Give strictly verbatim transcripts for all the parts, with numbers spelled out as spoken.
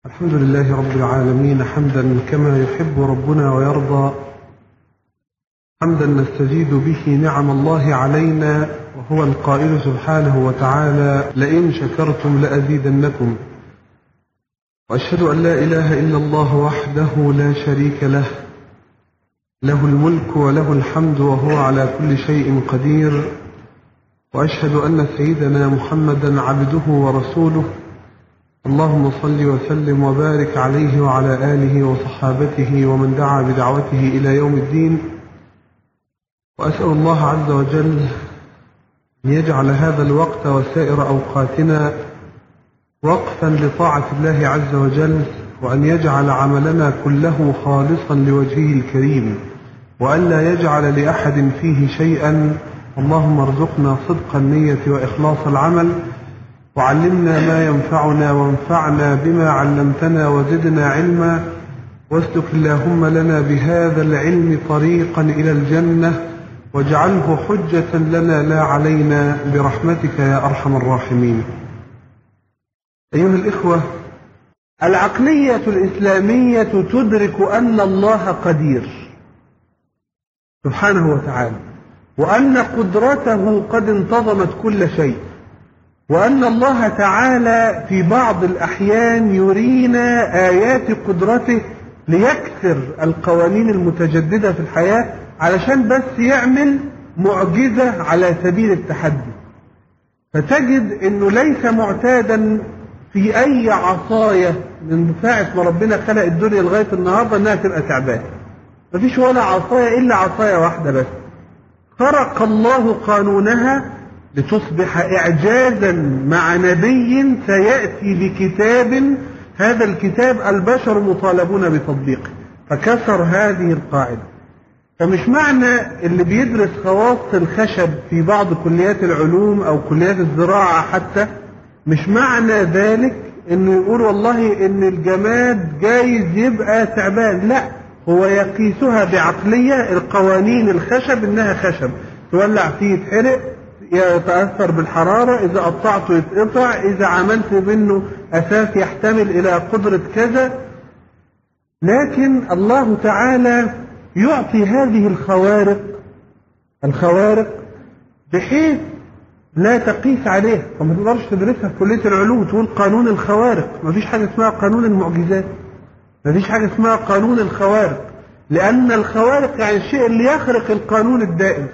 الحمد لله رب العالمين حمدا كما يحب ربنا ويرضى، حمدا نستزيد به نعم الله علينا، وهو القائل سبحانه وتعالى: لئن شكرتم لأزيدنكم. وأشهد أن لا إله إلا الله وحده لا شريك له، له الملك وله الحمد وهو على كل شيء قدير. وأشهد أن سيدنا محمدا عبده ورسوله، اللهم صل وسلم وبارك عليه وعلى آله وصحابته ومن دعا بدعوته إلى يوم الدين. وأسأل الله عز وجل أن يجعل هذا الوقت وسائر أوقاتنا وقفا لطاعة الله عز وجل، وأن يجعل عملنا كله خالصا لوجهه الكريم، وأن لا يجعل لأحد فيه شيئا. اللهم ارزقنا صدق النية وإخلاص العمل، وعلمنا ما ينفعنا وانفعنا بما علمتنا وزدنا علما، واسلك اللهم لنا بهذا العلم طريقا إلى الجنة، واجعله حجة لنا لا علينا برحمتك يا أرحم الراحمين. أيها الإخوة، العقلية الإسلامية تدرك أن الله قدير سبحانه وتعالى، وأن قدرته قد انتظمت كل شيء، وأن الله تعالى في بعض الأحيان يرينا آيات قدرته ليكسر القوانين المتجددة في الحياة، علشان بس يعمل معجزة على سبيل التحدي. فتجد أنه ليس معتادا في أي عصاية من ساعة ما ربنا خلق الدنيا لغاية النهاردة أنها تبقى تعبان. مفيش ولا عصاية إلا عصاية واحدة بس خرق الله قانونها لتصبح إعجازا مع نبي سيأتي بكتاب، هذا الكتاب البشر مطالبون بتطبيقه، فكسر هذه القاعدة. فمش معنى اللي بيدرس خواص الخشب في بعض كليات العلوم أو كليات الزراعة حتى، مش معنى ذلك إنه يقول والله إن الجماد جايز يبقى تعبان. لا، هو يقيسها بعقلية القوانين الخشب إنها خشب، تولع فيه يتحرق، يتأثر بالحرارة، إذا قطعته يتقطع، إذا عملت منه أساس يحتمل إلى قدرة كذا. لكن الله تعالى يعطي هذه الخوارق الخوارق بحيث لا تقيس عليها، فما تقدرش تدرسها في كلية العلوم تقول قانون الخوارق. ما فيش حاجة اسمها قانون المعجزات، ما فيش حاجة اسمها قانون الخوارق، لأن الخوارق يعني الشيء اللي يخرق القانون الدائم.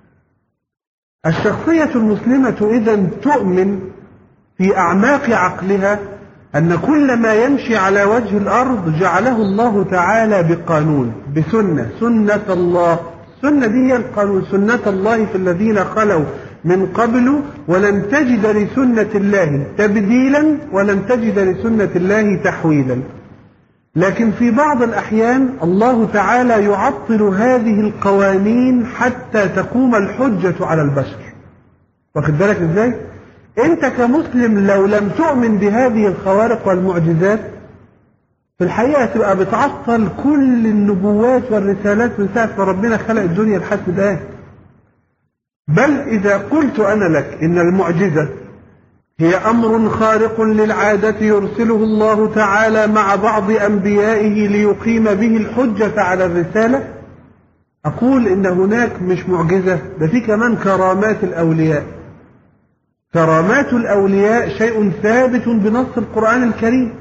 الشخصية المسلمة إذن تؤمن في أعماق عقلها أن كل ما يمشي على وجه الأرض جعله الله تعالى بقانون، بسنة، سنة الله. السنة دي هي القانون، سنة الله في الذين خلوا من قبل ولن تجد لسنة الله تبديلا ولن تجد لسنة الله تحويلا. لكن في بعض الأحيان الله تعالى يعطل هذه القوانين حتى تقوم الحجة على البشر. واخد بالك ازاي؟ انت كمسلم لو لم تؤمن بهذه الخوارق والمعجزات في الحقيقة تبقى بتعطل كل النبوات والرسالات من ساعة ما ربنا خلق الدنيا لحد الآن. بل إذا قلت أنا لك إن المعجزة هي أمر خارق للعادة يرسله الله تعالى مع بعض أنبيائه ليقيم به الحجة على الرسالة، أقول إن هناك مش معجزة، ده في كمان كرامات الأولياء. كرامات الأولياء شيء ثابت بنص القرآن الكريم،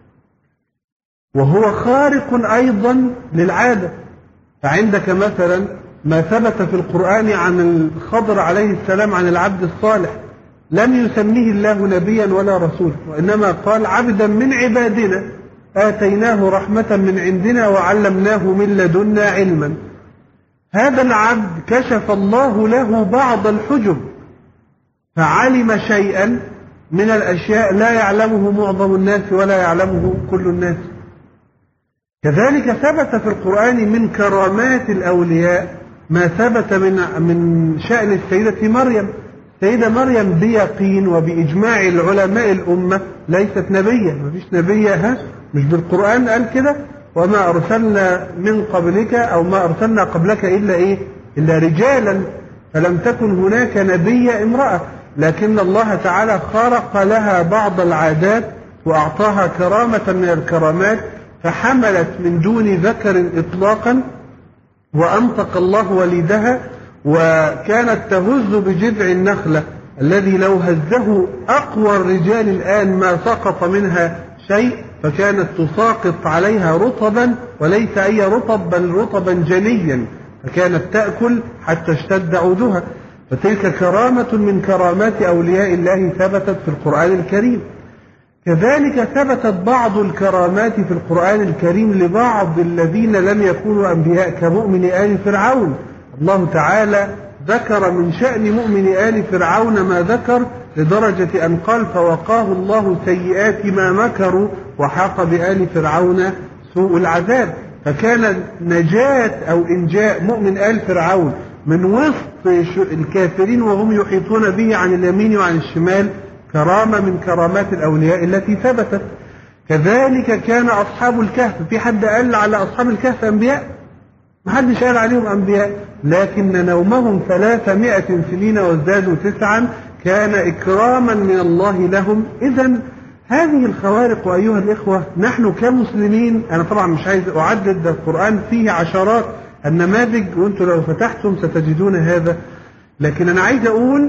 وهو خارق أيضا للعادة. فعندك مثلا ما ثبت في القرآن عن الخضر عليه السلام عن العبد الصالح، لم يسميه الله نبيا ولا رسولا، وإنما قال عبدا من عبادنا آتيناه رحمة من عندنا وعلمناه من لدنا علما. هذا العبد كشف الله له بعض الحجب فعلم شيئا من الأشياء لا يعلمه معظم الناس ولا يعلمه كل الناس. كذلك ثبت في القرآن من كرامات الأولياء ما ثبت من من شأن السيدة مريم. السيدة مريم بيقين وبإجماع العلماء الأمة ليست نبية، ما فيش نبية، ها مش بالقرآن قال كده؟ وما أرسلنا من قبلك أو ما أرسلنا قبلك إلا إيه؟ إلا رجالا، فلم تكن هناك نبية امرأة. لكن الله تعالى خرق لها بعض العادات وأعطاها كرامة من الكرامات فحملت من دون ذكر إطلاقا، وأنطق الله وليدها، وكانت تهز بجذع النخلة الذي لو هزه أقوى الرجال الآن ما سقط منها شيء، فكانت تساقط عليها رطبا وليس أي رطب بل رطبا جنيا، فكانت تأكل حتى اشتد عودها. فتلك كرامة من كرامات أولياء الله ثبتت في القرآن الكريم. كذلك ثبتت بعض الكرامات في القرآن الكريم لبعض الذين لم يكونوا أنبياء كمؤمن آل فرعون. الله تعالى ذكر من شأن مؤمن آل فرعون ما ذكر لدرجة أن قال فوقاه الله سيئات ما مكروا وحاق بآل فرعون سوء العذاب. فكان نجاة أو إنجاء مؤمن آل فرعون من وسط الكافرين وهم يحيطون به عن اليمين وعن الشمال كرامة من كرامات الأولياء التي ثبتت. كذلك كان أصحاب الكهف، في حد قال على أصحاب الكهف أنبياء؟ ما حدش قال عليهم أنبياء، لكن نومهم ثلاثمائة سنين وازدادوا تسعا كان إكراما من الله لهم. إذن هذه الخوارق أيها الإخوة نحن كمسلمين، أنا طبعا مش عايز أعدد، ده القرآن فيه عشرات النماذج وأنتم لو فتحتم ستجدون هذا، لكن أنا عايز أقول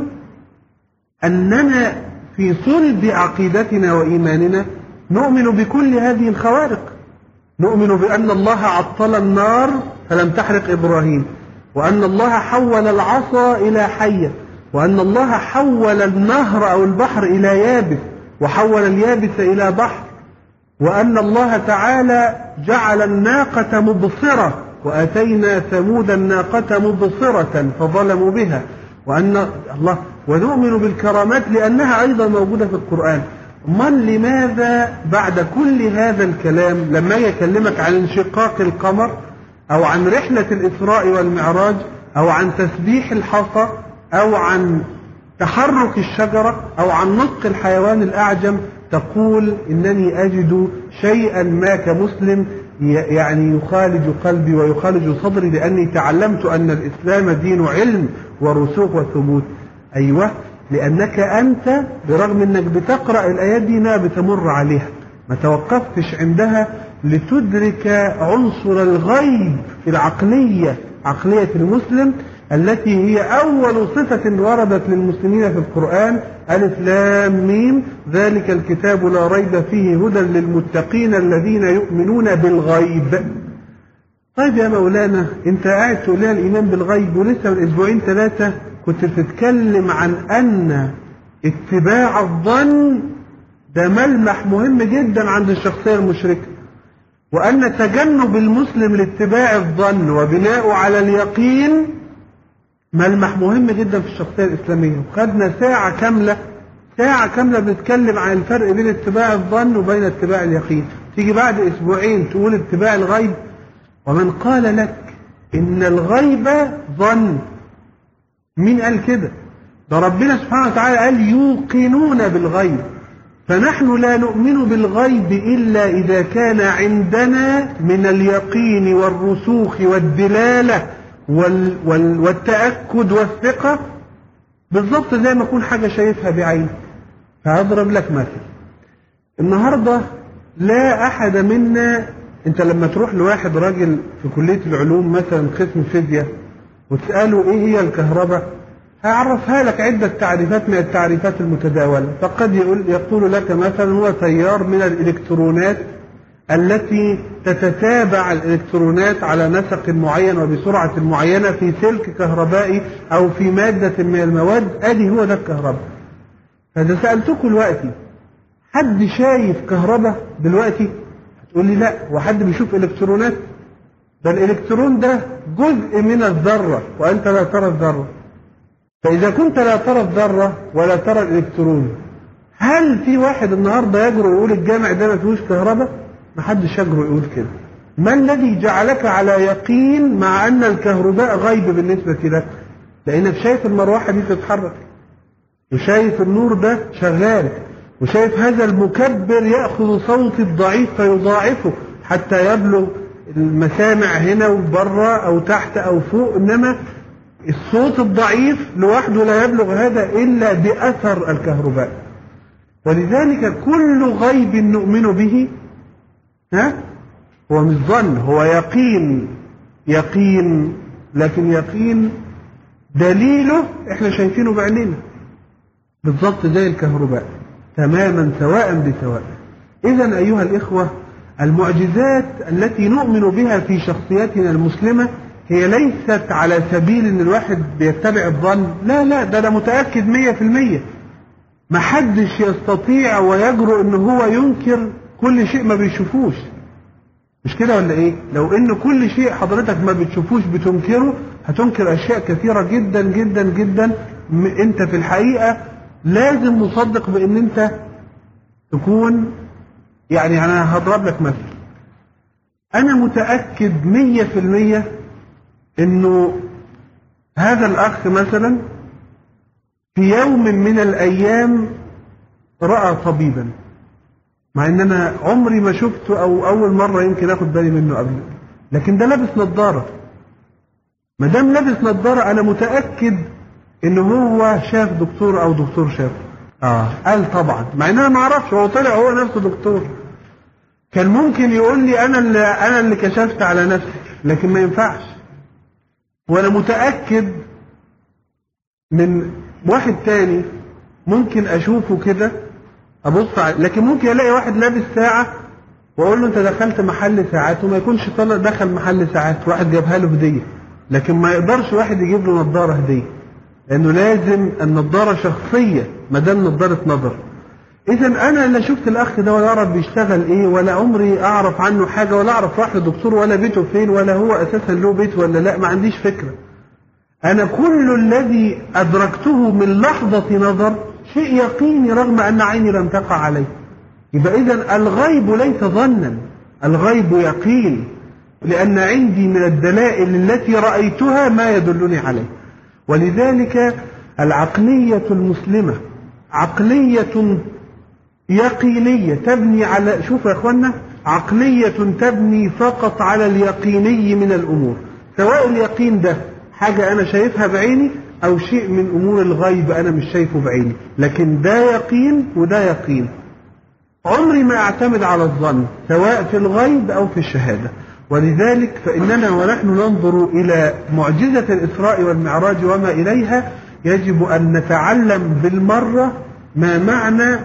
أننا في صلب عقيدتنا وإيماننا نؤمن بكل هذه الخوارق. نؤمن بأن الله عطل النار فلم تحرق إبراهيم، وأن الله حول العصا إلى حية، وأن الله حول النهر أو البحر إلى يابس، وحول اليابس إلى بحر، وأن الله تعالى جعل الناقة مبصرة وأتينا ثمود الناقة مبصرة فظلموا بها، وأن الله ونؤمن بالكرامات لأنها أيضا موجودة في القرآن. من لماذا بعد كل هذا الكلام لما يكلمك عن انشقاق القمر أو عن رحلة الإسراء والمعراج أو عن تسبيح الحصى أو عن تحرك الشجرة أو عن نطق الحيوان الأعجم تقول إنني أجد شيئا ما كمسلم يعني يخالج قلبي ويخالج صدري لأني تعلمت أن الإسلام دين علم ورسوخ وثبوت؟ أيوة، لأنك أنت برغم أنك بتقرأ الآيات دي ما بتمر عليها، ما توقفتش عندها لتدرك عنصر الغيب في العقلية، عقلية المسلم التي هي أول صفة وردت للمسلمين في القرآن، ألف لام ميم ذلك الكتاب لا ريب فيه هدى للمتقين الذين يؤمنون بالغيب. طيب يا مولانا أنت قاعد تقول لنا الإيمان بالغيب ولسه من أسبوعين ثلاثة كنت بتتكلم عن أن اتباع الظن ده ملمح مهم جدا عند الشخصية المشركة، وأن تجنب المسلم لاتباع الظن وبناءه على اليقين ملمح مهم جدا في الشخصية الإسلامية. وخدنا ساعة كاملة ساعة كاملة بنتكلم عن الفرق بين اتباع الظن وبين اتباع اليقين. تيجي بعد أسبوعين تقول اتباع الغيب، ومن قال لك إن الغيب ظن؟ مين قال كده؟ ده ربنا سبحانه وتعالى قال يوقنون بالغيب، فنحن لا نؤمن بالغيب إلا إذا كان عندنا من اليقين والرسوخ والدلالة وال وال والتأكد والثقة، بالضبط زي ما أكون حاجة شايفها بعيني. فأضرب لك مثل، النهاردة لا أحد منا، أنت لما تروح لواحد راجل في كلية العلوم مثلا قسم فيزياء وتسأله إيه هي الكهرباء، هيعرفها لك عدة تعريفات من التعريفات المتداولة. فقد يقول, يقول لك مثلا هو تيار من الإلكترونات التي تتتابع الإلكترونات على نسق معين وبسرعة معينة في سلك كهربائي أو في مادة من المواد، أدي هو ده الكهرباء. فإذا سألتكم دلوقتي حد شايف كهرباء دلوقتي؟ هتقول لي لا. وحد بيشوف إلكترونات؟ ده الإلكترون ده جزء من الذرة وأنت لا ترى الذرة. فإذا كنت لا ترى الذرة ولا ترى الإلكترون، هل في واحد النهاردة يجرؤ يقول الجامع ده ما فيهوش كهرباء؟ ما حدش يجرؤ يقول كده. ما الذي جعلك على يقين مع أن الكهرباء غيب بالنسبة لك؟ لأنك شايف المروحة دي تتحرك، وشايف النور ده شغال، وشايف هذا المكبر يأخذ صوت الضعيف فيضاعفه حتى يبلغ المسامع هنا وبره أو تحت أو فوق. إنما الصوت الضعيف لوحده لا يبلغ هذا إلا بأثر الكهرباء. ولذلك كل غيب نؤمن به ها هو مش ظن، هو يقين. يقين، لكن يقين دليله احنا شايفينه بعيننا بالضبط زي الكهرباء تماما سواء بسواء. إذا أيها الإخوة، المعجزات التي نؤمن بها في شخصيتنا المسلمة هي ليست على سبيل ان الواحد بيتبع الظن، لا لا، ده انا متأكد مية في المية محدش يستطيع ويجرؤ ان هو ينكر كل شيء ما بيشوفوش. مش كده ولا ايه؟ لو ان كل شيء حضرتك ما بتشوفوش بتنكره، هتنكر اشياء كثيرة جدا جدا جدا. انت في الحقيقة لازم مصدق بان انت تكون، يعني انا هضرب لك مثل. انا متأكد مية في المية انه هذا الاخ مثلا في يوم من الايام رأى طبيبا، مع ان انا عمري ما شفته او اول مرة يمكن اخد بالي منه قبل، لكن ده لابس نظارة. ما دام لابس نظارة انا متأكد ان هو شاف دكتور او دكتور شافه. اه قال طبعا، مع ان انا ما اعرفش، هو طلع هو نفسه دكتور. كان ممكن يقول لي انا اللي انا اللي كشفت على نفسي، لكن ما ينفعش. وانا متأكد من واحد تاني ممكن اشوفه كده ابص عليه، لكن ممكن الاقي واحد لابس ساعة واقول له انت دخلت محل ساعات، وما يكونش طلع دخل محل ساعات، واحد جابها له هدية. لكن ما يقدرش واحد يجيب له نظارة هدية، لانه لازم النظارة شخصية ما دام نظارة نظر. اذا انا لا شفت الاخ ده ولا اعرف بيشتغل ايه، ولا عمري اعرف عنه حاجة، ولا اعرف راح للدكتور، ولا بيته فين، ولا هو اساسا له بيت ولا لا، ما عنديش فكرة. انا كل الذي ادركته من لحظة نظر شيء يقيني رغم ان عيني لم تقع عليه. يبقى اذا الغيب ليس ظنا، الغيب يقين، لان عندي من الدلائل التي رأيتها ما يدلني عليه. ولذلك العقلية المسلمة عقلية يقينية تبني على، شوف يا اخوانا، عقلية تبني فقط على اليقيني من الامور، سواء اليقين ده حاجة انا شايفها بعيني او شيء من امور الغيب انا مش شايفه بعيني، لكن ده يقين وده يقين. عمري ما اعتمد على الظن سواء في الغيب او في الشهادة. ولذلك فاننا ونحن ننظر الى معجزة الاسراء والمعراج وما اليها يجب ان نتعلم بالمرة ما معنى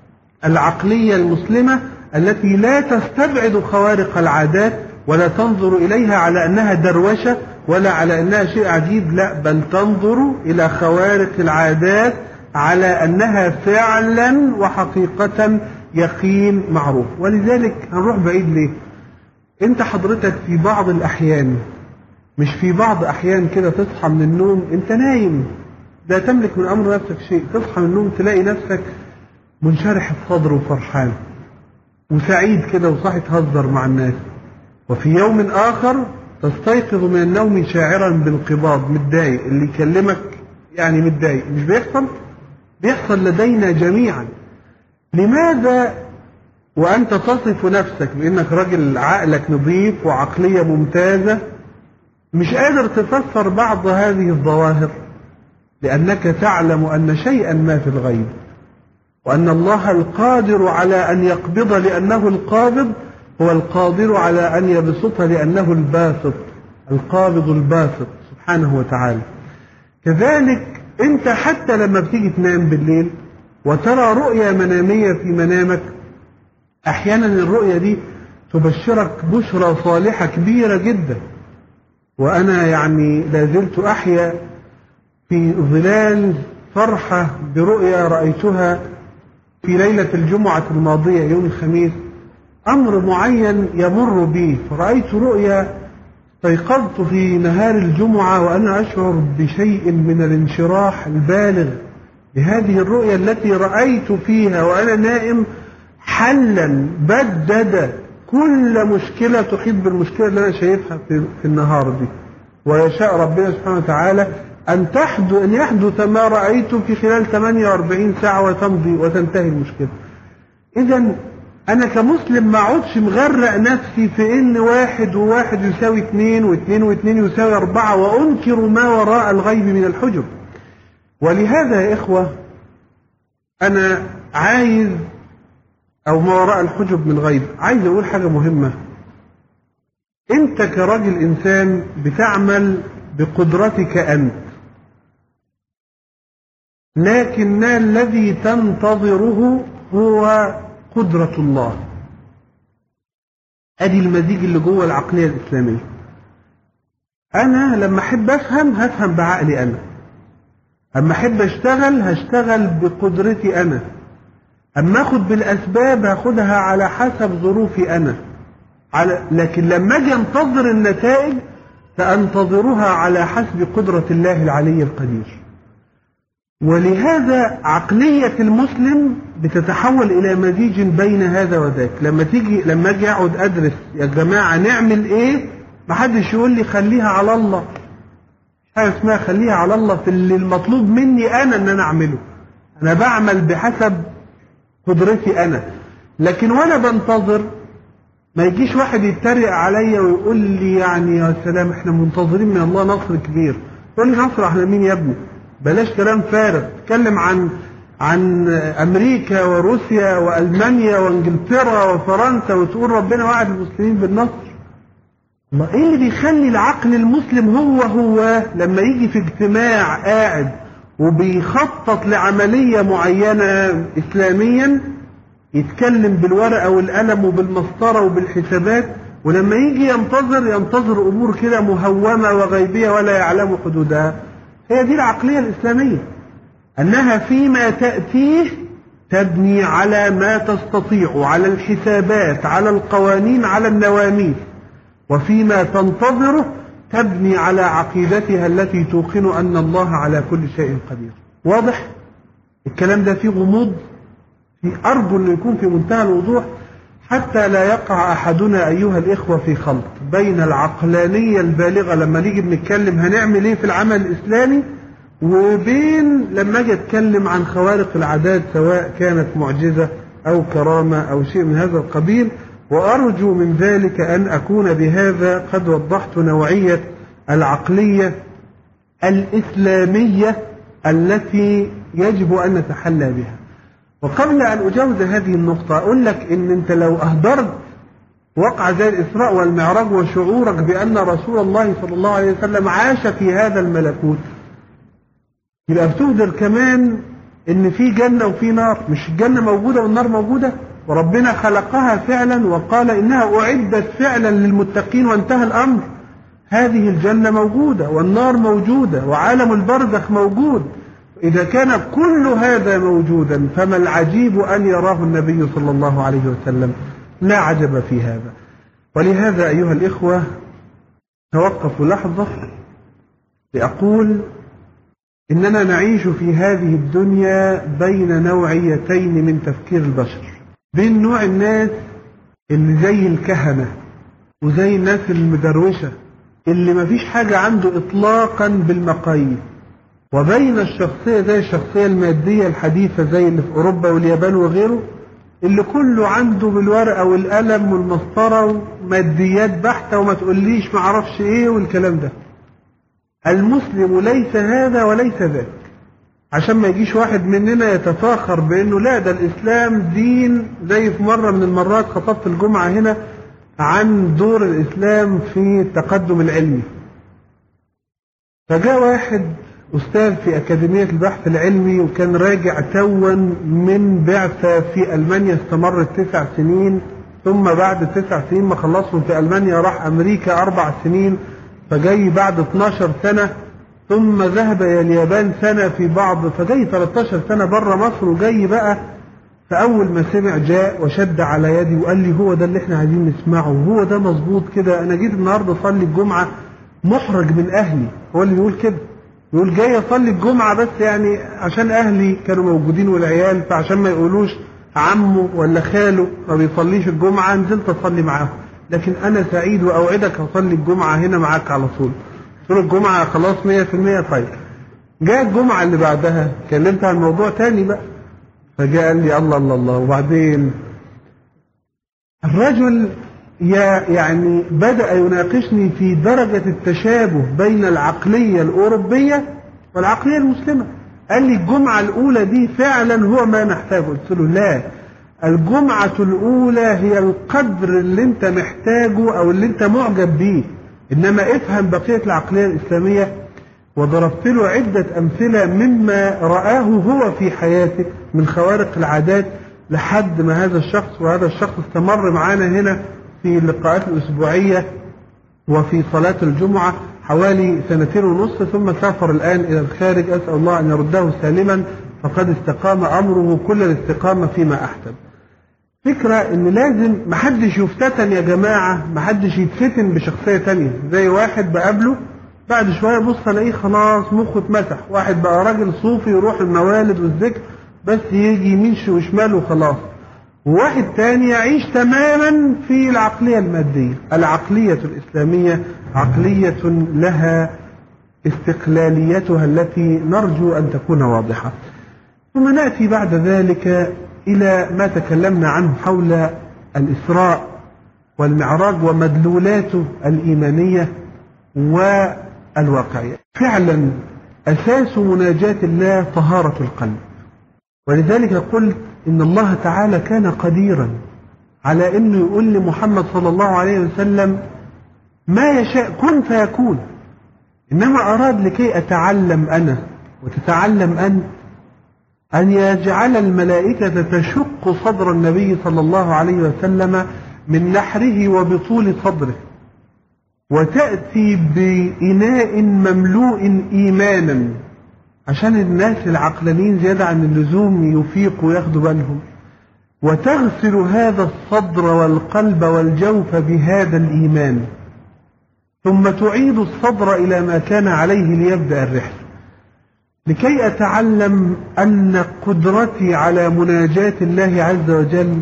العقلية المسلمة التي لا تستبعد خوارق العادات ولا تنظر إليها على أنها دروشة ولا على أنها شيء عجيب، لا، بل تنظر إلى خوارق العادات على أنها فعلا وحقيقة يقين معروف. ولذلك هنروح بعيد ليه؟ أنت حضرتك في بعض الأحيان، مش في بعض أحيان كده تصحى من النوم أنت نايم لا تملك من أمر نفسك شيء، تصحى من النوم تلاقي نفسك منشرح الصدر وفرحان وسعيد كده وصاحي تهزر مع الناس. وفي يوم آخر تستيقظ من النوم شاعرا بالانقباض، متضايق، اللي يكلمك يعني متضايق. مش بيحصل؟ بيحصل لدينا جميعا. لماذا وأنت تصف نفسك بأنك راجل عقلك نظيف وعقلية ممتازة مش قادر تفسر بعض هذه الظواهر؟ لأنك تعلم أن شيئا ما في الغيب، وأن الله القادر على أن يقبض لأنه القابض هو القادر على أن يبسط لأنه الباسط، القابض الباسط سبحانه وتعالى. كذلك أنت حتى لما بتيجي تنام بالليل وترى رؤية منامية في منامك، أحيانا الرؤية دي تبشرك بشرى صالحة كبيرة جدا. وأنا يعني لازلت أحيا في ظلال فرحة برؤية رأيتها في ليلة الجمعة الماضية يوم الخميس. أمر معين يمر بي، فرأيت رؤيا استيقظت في نهار الجمعة وأنا أشعر بشيء من الانشراح البالغ بهذه الرؤيا التي رأيت فيها وأنا نائم حلا بدد كل مشكلة تحيط بالمشكلة اللي أنا شايفها في النهار دي. ويشاء ربنا سبحانه وتعالى أن تحدث أن يحدث ما رأيته في خلال ثمانية وأربعين ساعة وتمضي وتنتهي المشكلة. إذا أنا كمسلم ما عودش مغرق نفسي في إن واحد وواحد يساوي اثنين واثنين واثنين يساوي أربعة وأنكر ما وراء الغيب من الحجب. ولهذا يا إخوة أنا عايز او ما وراء الحجب من غيب، عايز اقول حاجة مهمة. انت كراجل انسان بتعمل بقدرتك انت، لكن الذي تنتظره هو قدرة الله. ادي المزيج اللي جوه العقلية الاسلامية. انا لما احب افهم هفهم بعقلي انا، اما احب اشتغل هشتغل بقدرتي انا، اما اخد بالاسباب هاخدها على حسب ظروفي انا، على لكن لما اجي انتظر النتائج سانتظرها على حسب قدرة الله العلي القدير. ولهذا عقلية المسلم بتتحول إلى مزيج بين هذا وذاك. لما تيجي لما أجي أقعد أدرس يا جماعة نعمل إيه، محدش يقول لي خليها على الله. مش حاجة اسمها خليها على الله في اللي المطلوب مني أنا إن أنا أعمله. أنا بعمل بحسب قدرتي أنا. لكن وأنا بنتظر ما يجيش واحد يتريق عليا ويقول لي يعني يا سلام إحنا منتظرين من الله نصر كبير. يقول لي نصر إحنا مين يا ابني؟ بلاش كلام فارغ. تكلم عن عن امريكا وروسيا والمانيا وانجلترا وفرنسا وتقول ربنا وعد المسلمين بالنصر. ما ايه اللي بيخلي العقل المسلم هو هو لما يجي في اجتماع قاعد وبيخطط لعملية معينة اسلاميا يتكلم بالورقة والقلم وبالمسطرة وبالحسابات، ولما يجي ينتظر ينتظر امور كده مهومة وغيبية ولا يعلم حدودها؟ هي دي العقلية الإسلامية، أنها فيما تأتيه تبني على ما تستطيع، على الحسابات، على القوانين، على النواميس، وفيما تنتظره تبني على عقيدتها التي توقن أن الله على كل شيء قدير. واضح؟ الكلام ده فيه غموض، في أرجو أن يكون في منتهى الوضوح حتى لا يقع أحدنا أيها الإخوة في خلط بين العقلانية البالغة لما نيجي بنتكلم هنعمل إيه في العمل الإسلامي، وبين لما أجي أتكلم عن خوارق العادات سواء كانت معجزة أو كرامة أو شيء من هذا القبيل. وأرجو من ذلك أن أكون بهذا قد وضحت نوعية العقلية الإسلامية التي يجب أن نتحلى بها. وقبل أن أجاوز هذه النقطة أقول لك إن أنت لو أهدرت وقع زي الإسراء والمعراج وشعورك بأن رسول الله صلى الله عليه وسلم عاش في هذا الملكوت، يبقى بتهدر كمان إن في جنة وفي نار. مش الجنة موجودة والنار موجودة، وربنا خلقها فعلا وقال إنها أعدت فعلا للمتقين وانتهى الأمر. هذه الجنة موجودة والنار موجودة وعالم البرزخ موجود. إذا كان كل هذا موجودا فما العجيب أن يراه النبي صلى الله عليه وسلم؟ لا عجب في هذا. ولهذا أيها الإخوة توقف لحظة لأقول إننا نعيش في هذه الدنيا بين نوعيتين من تفكير البشر، بين نوع الناس اللي زي الكهنة وزي الناس المدروشة اللي ما فيش حاجة عنده إطلاقا بالمقاييس، وبين الشخصية زي الشخصية المادية الحديثة زي اللي في أوروبا واليابان وغيره، اللي كله عنده بالورقة والقلم والمسطرة وماديات بحتة وما تقوليش معرفش ايه والكلام ده. المسلم ليس هذا وليس ذاك، عشان ما يجيش واحد مننا يتفاخر بأنه لا ده الإسلام دين. زي في مرة من المرات خطبت الجمعة هنا عن دور الإسلام في التقدم العلمي، فجاء واحد أستاذ في أكاديمية البحث العلمي وكان راجع توا من بعثة في ألمانيا استمرت تسع سنين، ثم بعد تسع سنين ما خلصهم في ألمانيا راح أمريكا أربع سنين، فجاي بعد اتناشر سنة، ثم ذهب إلى اليابان سنة في بعض، فجاي تلتاشر سنة بره مصر وجاي بقى. فأول ما سمع جاء وشد على يدي وقال لي هو ده اللي احنا عايزين نسمعه، هو ده مظبوط كده. أنا جيت النهاردة أصلي الجمعة محرج من أهلي، هو اللي بيقول كده، يقول جاي أصلي الجمعة بس يعني عشان أهلي كانوا موجودين والعيال، فعشان ما يقولوش عمه ولا خاله ما بيصليش الجمعة نزلت أصلي معاهم، لكن أنا سعيد وأوعدك هصلي الجمعة هنا معاك على طول. طول الجمعة خلاص مية في المية. طيب جاء الجمعة اللي بعدها كلمت عن موضوع تاني بقى، فجاء قال لي الله الله الله. وبعدين الرجل يعني بدأ يناقشني في درجة التشابه بين العقلية الأوروبية والعقلية المسلمة. قال لي الجمعة الأولى دي فعلا هو ما نحتاجه. قلت له لا، الجمعة الأولى هي القدر اللي أنت محتاجه أو اللي أنت معجب بيه، إنما افهم بقية العقلية الإسلامية. وضربت له عدة أمثلة مما رآه هو في حياته من خوارق العادات لحد ما هذا الشخص، وهذا الشخص استمر معانا هنا في اللقاءات الأسبوعية وفي صلاة الجمعة حوالي سنتين ونصف، ثم سافر الآن إلى الخارج. أسأل الله أن يرده سالما، فقد استقام أمره كل الاستقامة فيما أحسن. فكرة إن لازم محدش يفتتن يا جماعة، محدش يتفتن بشخصية تانية. زي واحد بقابله بعد شوية بص الاقيه خلاص مخه اتمسح، واحد بقى راجل صوفي يروح الموالد والذكر بس يجي يمين وشمال وخلاص، وواحد تاني يعيش تماما في العقلية المادية. العقلية الإسلامية عقلية لها استقلاليتها التي نرجو أن تكون واضحة. ثم نأتي بعد ذلك إلى ما تكلمنا عنه حول الإسراء والمعراج ومدلولاته الإيمانية والواقعية. فعلا أساس مناجاة الله طهارة القلب، ولذلك قلت إن الله تعالى كان قديرا على أنه يقول لمحمد صلى الله عليه وسلم ما يشاء كن فيكون، إنما أراد لكي أتعلم أنا وتتعلم أنت أن يجعل الملائكة تشق صدر النبي صلى الله عليه وسلم من نحره وبطول صدره، وتأتي بإناء مملوء إيمانا عشان الناس العقلانيين زيادة عن اللزوم يفيقوا وياخدوا بالهم، وتغسل هذا الصدر والقلب والجوف بهذا الإيمان، ثم تعيد الصدر إلى ما كان عليه ليبدأ الرحلة، لكي أتعلم أن قدرتي على مناجاة الله عز وجل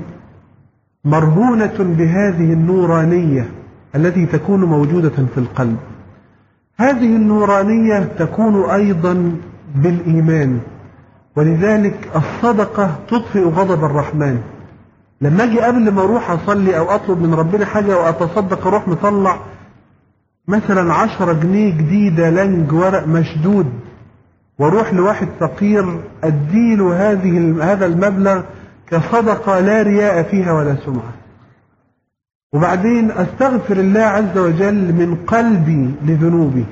مرهونة بهذه النورانية التي تكون موجودة في القلب. هذه النورانية تكون أيضا بالإيمان، ولذلك الصدقة تطفئ غضب الرحمن. لما أجي قبل ما أروح أصلي أو أطلب من ربنا حاجة وأتصدق أروح مطلع مثلا عشرة جنيه جديدة لنج ورق مشدود، واروح لواحد فقير اديله هذه هذا المبلغ كصدقة لا رياء فيها ولا سمعة، وبعدين استغفر الله عز وجل من قلبي لذنوبي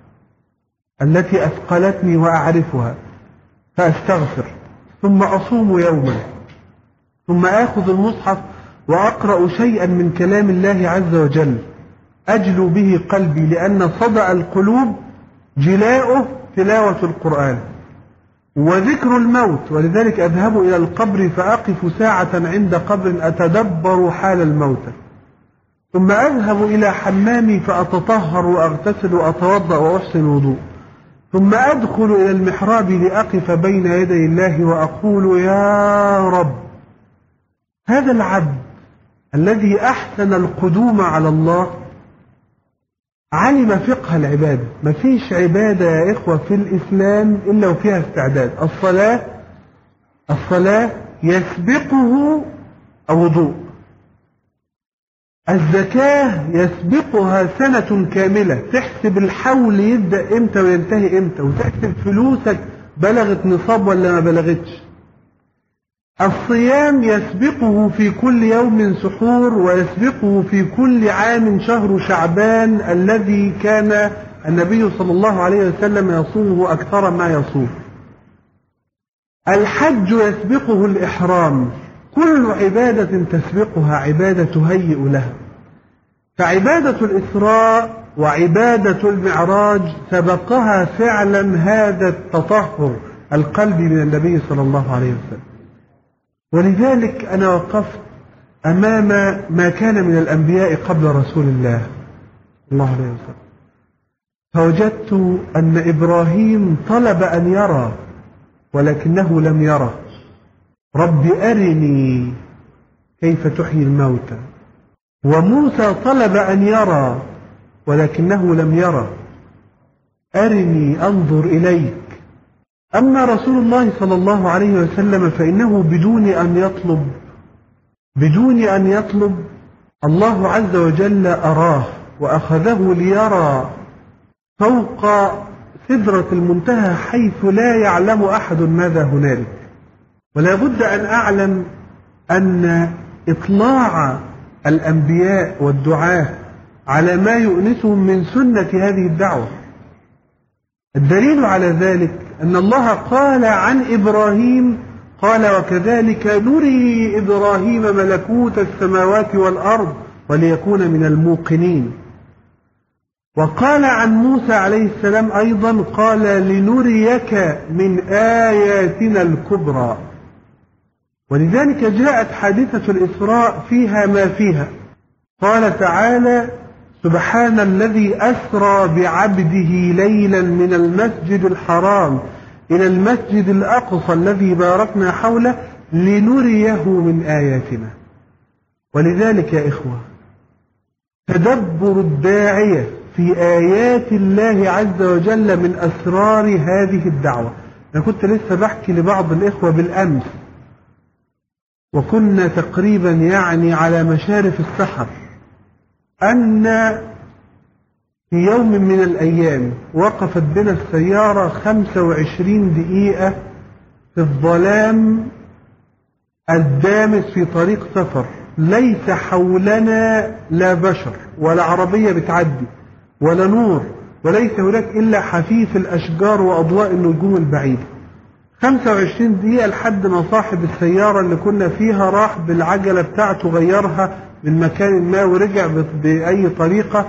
التي اثقلتني واعرفها فاستغفر، ثم اصوم يوما، ثم اخذ المصحف واقرأ شيئا من كلام الله عز وجل اجلو به قلبي، لان صدأ القلوب جلاؤه تلاوة القرآن وذكر الموت. ولذلك أذهب إلى القبر فأقف ساعة عند قبر أتدبر حال الموتى، ثم أذهب إلى حمامي فأتطهر وأغتسل وأتوضأ وأحسن وضوء، ثم أدخل إلى المحراب لأقف بين يدي الله وأقول يا رب هذا العبد الذي أحسن القدوم على الله علم فقه العبادة. مفيش عبادة يا إخوة في الإسلام إلا وفيها استعداد. الصلاة الصلاة يسبقه الوضوء، الزكاة يسبقها سنة كاملة، تحسب الحول يبدأ إمتى وينتهي إمتى، وتحسب فلوسك بلغت نصاب ولا ما بلغتش. الصيام يسبقه في كل يوم سحور، ويسبقه في كل عام شهر شعبان الذي كان النبي صلى الله عليه وسلم يصومه أكثر ما يصوم. الحج يسبقه الإحرام، كل عبادة تسبقها عبادة تهيئ لها. فعبادة الإسراء وعبادة المعراج سبقها فعلا هذا التطهر القلبي من النبي صلى الله عليه وسلم. ولذلك أنا وقفت أمام ما كان من الأنبياء قبل رسول الله صلى الله عليه وسلم، فوجدت أن إبراهيم طلب أن يرى ولكنه لم يرى. رب أرني كيف تحيي الموتى. وموسى طلب أن يرى ولكنه لم يرى. أرني أنظر إليك. أما رسول الله صلى الله عليه وسلم فإنه بدون أن يطلب بدون أن يطلب الله عز وجل أراه وأخذه ليرى فوق سدرة المنتهى حيث لا يعلم أحد ماذا هنالك. ولا بد أن أعلم أن إطلاع الأنبياء والدعاة على ما يؤنسهم من سنة هذه الدعوة. الدليل على ذلك أن الله قال عن إبراهيم قال وكذلك نري إبراهيم ملكوت السماوات والأرض وليكون من الموقنين. وقال عن موسى عليه السلام أيضا قال لنريك من آياتنا الكبرى. ولذلك جاءت حادثة الإسراء فيها ما فيها. قال تعالى سبحان الذي أسرى بعبده ليلا من المسجد الحرام إلى المسجد الأقصى الذي باركنا حوله لنريه من آياتنا. ولذلك يا إخوة تدبر الداعية في آيات الله عز وجل من أسرار هذه الدعوة. أنا كنت لسه بحكي لبعض الإخوة بالأمس وكنا تقريبا يعني على مشارف السحر أن في يوم من الأيام وقفت بنا السيارة خمسة وعشرين دقيقة في الظلام الدامس في طريق سفر، ليس حولنا لا بشر ولا عربية بتعدي ولا نور، وليس هناك إلا حفيف الأشجار وأضواء النجوم البعيدة. خمسة وعشرين دقيقة لحد ما صاحب السيارة اللي كنا فيها راح بالعجلة بتاعته غيرها من مكان ما ورجع بأي طريقة.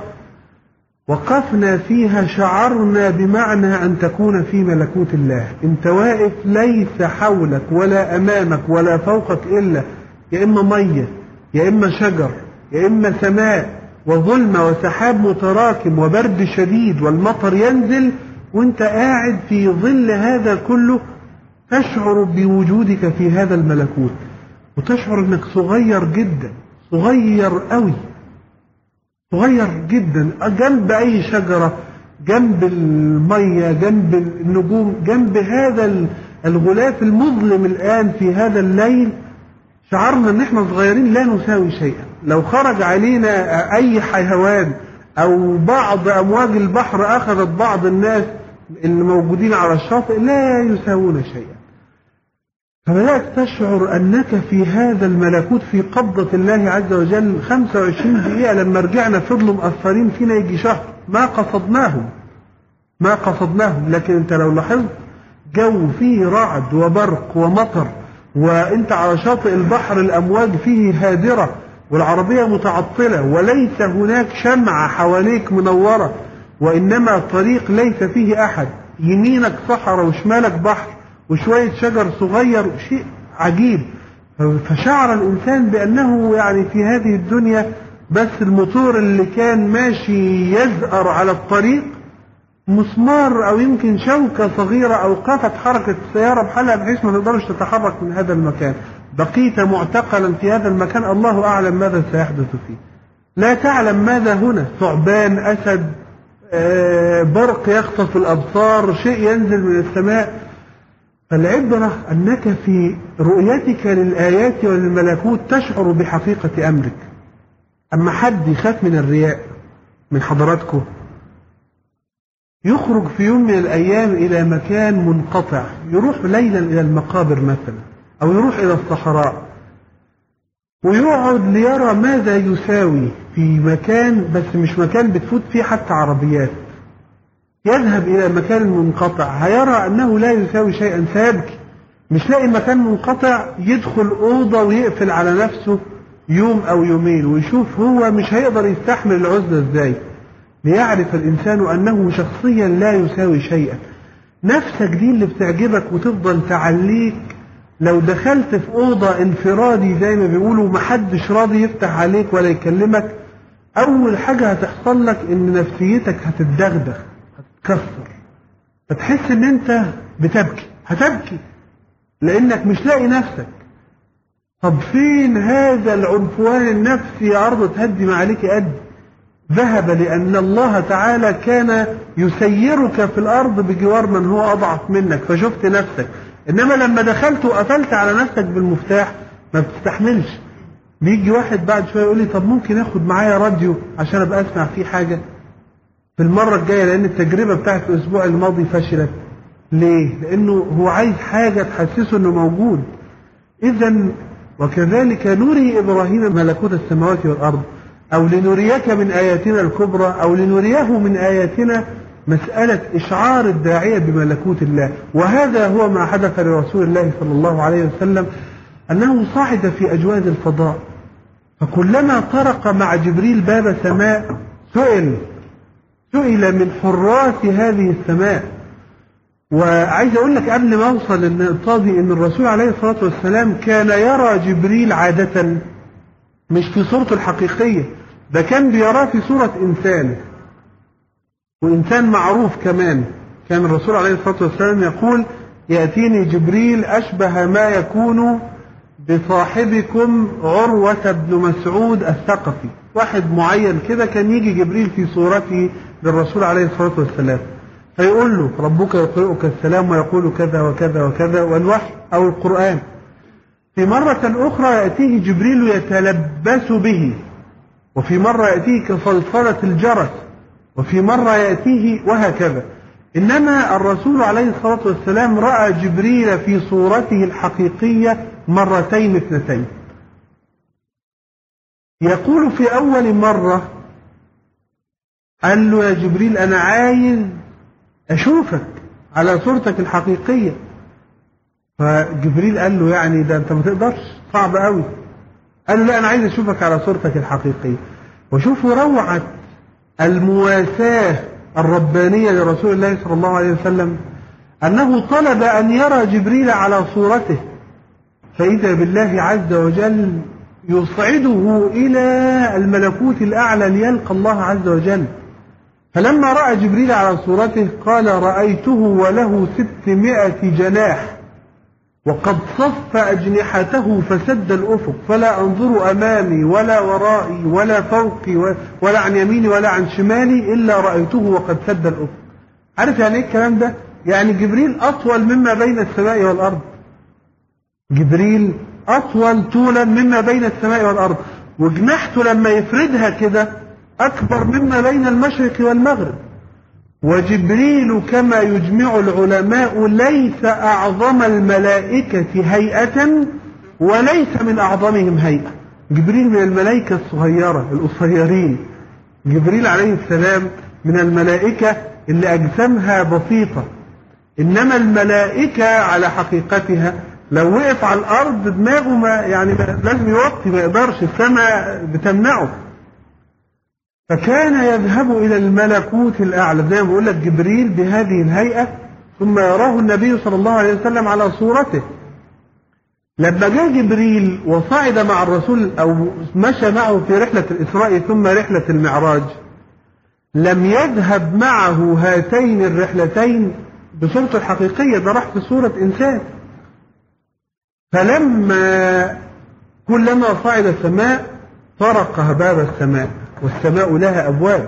وقفنا فيها شعرنا بمعنى أن تكون في ملكوت الله. انت واقف ليس حولك ولا أمامك ولا فوقك إلا يا إما مية يا إما شجر يا إما سماء وظلمة وسحاب متراكم وبرد شديد والمطر ينزل، وانت قاعد في ظل هذا كله تشعر بوجودك في هذا الملكوت وتشعر انك صغير جدا، صغير قوي، صغير جدا جنب اي شجرة، جنب المية، جنب النجوم، جنب هذا الغلاف المظلم الآن في هذا الليل. شعرنا ان احنا صغيرين لا نساوي شيئا. لو خرج علينا اي حيوان او بعض امواج البحر اخذت بعض الناس اللي موجودين على الشاطئ لا يساوون شيئا. فبدأت تشعر أنك في هذا الملكوت في قبضة الله عز وجل. خمسة وعشرين دقيقة لما رجعنا فضلوا مأثرين فينا يجي شهر، ما قصدناهم ما قصدناهم لكن انت لو لاحظت جو فيه رعد وبرق ومطر، وانت على شاطئ البحر الأمواج فيه هادرة والعربية متعطلة وليس هناك شمعة حواليك منورة، وإنما طريق ليس فيه أحد، يمينك صحراء وشمالك بحر وشوية شجر صغير، شيء عجيب. فشعر الإنسان بأنه يعني في هذه الدنيا بس الموتور اللي كان ماشي يزأر على الطريق مسمار أو يمكن شوكة صغيرة أوقفت حركة السيارة بحالها بحيث ما تقدرش تتحرك من هذا المكان. بقيت معتقلا في هذا المكان الله أعلم ماذا سيحدث فيه. لا تعلم ماذا هنا، ثعبان، أسد، برق يخطف الأبصار، شيء ينزل من السماء. فالعبرة أنك في رؤيتك للآيات وللملكوت تشعر بحقيقة أمرك. أما حد يخاف من الرياء من حضراتكم يخرج في يوم من الأيام إلى مكان منقطع، يروح ليلا إلى المقابر مثلا أو يروح إلى الصحراء ويقعد ليرى ماذا يساوي في مكان بس مش مكان بتفوت فيه حتى عربيات، يذهب إلى مكان منقطع هيرى أنه لا يساوي شيئا، سيبكي. مش لاقي مكان منقطع يدخل أوضة ويقفل على نفسه يوم أو يومين ويشوف هو مش هيقدر يستحمل العزلة إزاي، ليعرف الإنسان أنه شخصيا لا يساوي شيئا. نفسك دي اللي بتعجبك وتفضل تعليك. لو دخلت في أوضة انفرادي زي ما بيقولوا محدش راضي يفتح عليك ولا يكلمك، أول حاجة هتحصل لك إن نفسيتك هتتدغدغ هتتكسر، فتحس إن أنت بتبكي، هتبكي لأنك مش لاقي نفسك. طب فين هذا العنفوان النفسي يا أرض تهدي ما عليك قد؟ ذهب لأن الله تعالى كان يسيرك في الأرض بجوار من هو أضعف منك فشفت نفسك. إنما لما دخلت وقفلت على نفسك بالمفتاح ما بتستحملش. بيجي واحد بعد شوية يقول لي طب ممكن اخد معايا راديو عشان ابقى اسمع فيه حاجة؟ في المرة الجاية، لأن التجربة بتاعت الأسبوع الماضي فشلت. ليه؟ لأنه هو عايز حاجة تحسسه أنه موجود. إذا وكذلك نري إبراهيم ملكوت السماوات والأرض، أو لنريك من آياتنا الكبرى، أو لنريه من آياتنا، مسألة إشعار الداعية بملكوت الله. وهذا هو ما حدث لرسول الله صلى الله عليه وسلم، أنه صعد في أجواز الفضاء، فكلما طرق مع جبريل باب سماء سئل سئل من حراس هذه السماء. وعايز أقول لك قبل ما أوصل للنقطة دي إن الرسول عليه الصلاة والسلام كان يرى جبريل عادة مش في صورته الحقيقية، ده كان بيراه في صورة إنسان، وإنسان معروف كمان. كان الرسول عليه الصلاة والسلام يقول: يأتيني جبريل أشبه ما يكون بصاحبكم عروة بن مسعود الثقفي. واحد معين كده كان يجي جبريل في صورته للرسول عليه الصلاة والسلام، فيقول له: ربك يقرئك السلام ويقول كذا وكذا وكذا، والوحي أو القرآن. في مرة أخرى يأتيه جبريل يتلبس به، وفي مرة يأتيه كصلصلة الجرس، وفي مرة يأتيه وهكذا. إنما الرسول عليه الصلاة والسلام رأى جبريل في صورته الحقيقية مرتين اثنتين. يقول في أول مرة قال له: يا جبريل أنا عايز أشوفك على صورتك الحقيقية. فجبريل قال له: يعني ده أنت ما تقدرش، صعب قوي. قال له: لا أنا عايز أشوفك على صورتك الحقيقية. وشوفوا روعة المواساة الربانية لرسول الله صلى الله عليه وسلم، أنه طلب أن يرى جبريل على صورته، فإذا بالله عز وجل يصعده إلى الملكوت الأعلى ليلقى الله عز وجل. فلما رأى جبريل على صورته قال: رأيته وله ستمائة جناح، وقد صف أجنحته فسد الأفق، فلا أنظر أمامي ولا ورائي ولا فوقي ولا عن يميني ولا عن شمالي إلا رأيته وقد سد الأفق. عارف يعني إيه الكلام ده؟ يعني جبريل أطول مما بين السماء والأرض. جبريل أطول طولا مما بين السماء والأرض، وجناحته لما يفردها كده أكبر مما بين المشرق والمغرب. وجبريل كما يجمع العلماء ليس أعظم الملائكة هيئة وليس من أعظمهم هيئة. جبريل من الملائكة الصغيرة القصيرين. جبريل عليه السلام من الملائكة اللي أجسامها بسيطة، إنما الملائكة على حقيقتها لو وقف على الأرض دماغه ما يعني لازم يوطي، ما يقدرش، السماء بتمنعه. فكان يذهب إلى الملكوت الأعلى زي ما بقول لك جبريل بهذه الهيئة، ثم يراه النبي صلى الله عليه وسلم على صورته. لما جاء جبريل وصعد مع الرسول أو مشى معه في رحلة الإسراء ثم رحلة المعراج، لم يذهب معه هاتين الرحلتين بصورته الحقيقية، ده راح في صورة إنسان. فلما كلما صعد السماء طرق باب السماء، والسماء لها أبواب،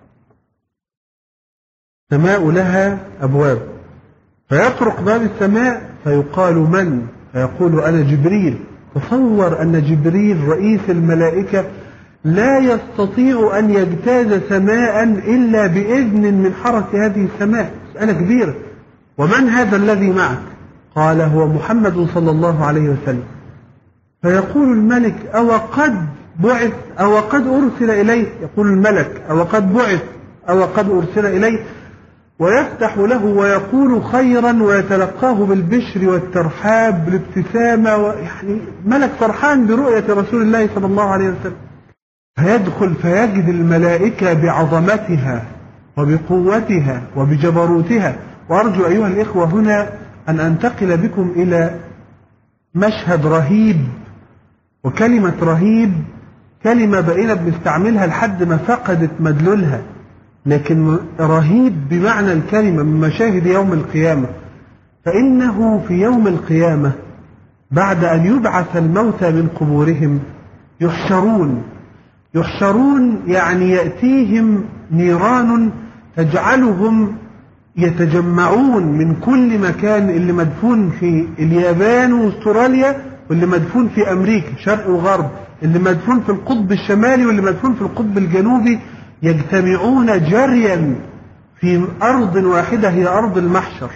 السماء لها أبواب، فيطرق باب السماء فيقال: من؟ فيقول: أنا جبريل. تصور أن جبريل رئيس الملائكة لا يستطيع أن يجتاز سماء إلا بإذن من حرس هذه السماء، مسألة كبيرة. ومن هذا الذي معك؟ قال: هو محمد صلى الله عليه وسلم. فيقول الملك: أو قد بعث أو قد أرسل إليه؟ يقول الملك: أو قد بعث أو قد أرسل إليه؟ ويفتح له ويقول خيرا ويتلقاه بالبشر والترحاب بالابتسامة، ويعني ملك فرحان برؤية رسول الله صلى الله عليه وسلم. فيدخل فيجد الملائكة بعظمتها وبقوتها وبجبروتها. وأرجو أيها الإخوة هنا أن أنتقل بكم إلى مشهد رهيب. وكلمة رهيب كلمة بقينا بنستعملها لحد ما فقدت مدلولها، لكن رهيب بمعنى الكلمة من مشاهد يوم القيامة. فإنه في يوم القيامة بعد أن يبعث الموتى من قبورهم يحشرون يحشرون يعني يأتيهم نيران تجعلهم يتجمعون من كل مكان، اللي مدفون في اليابان واستراليا، واللي مدفون في أمريكا شرق وغرب، اللي مدفون في القطب الشمالي واللي مدفون في القطب الجنوبي، يجتمعون جريا في أرض واحدة هي أرض المحشر،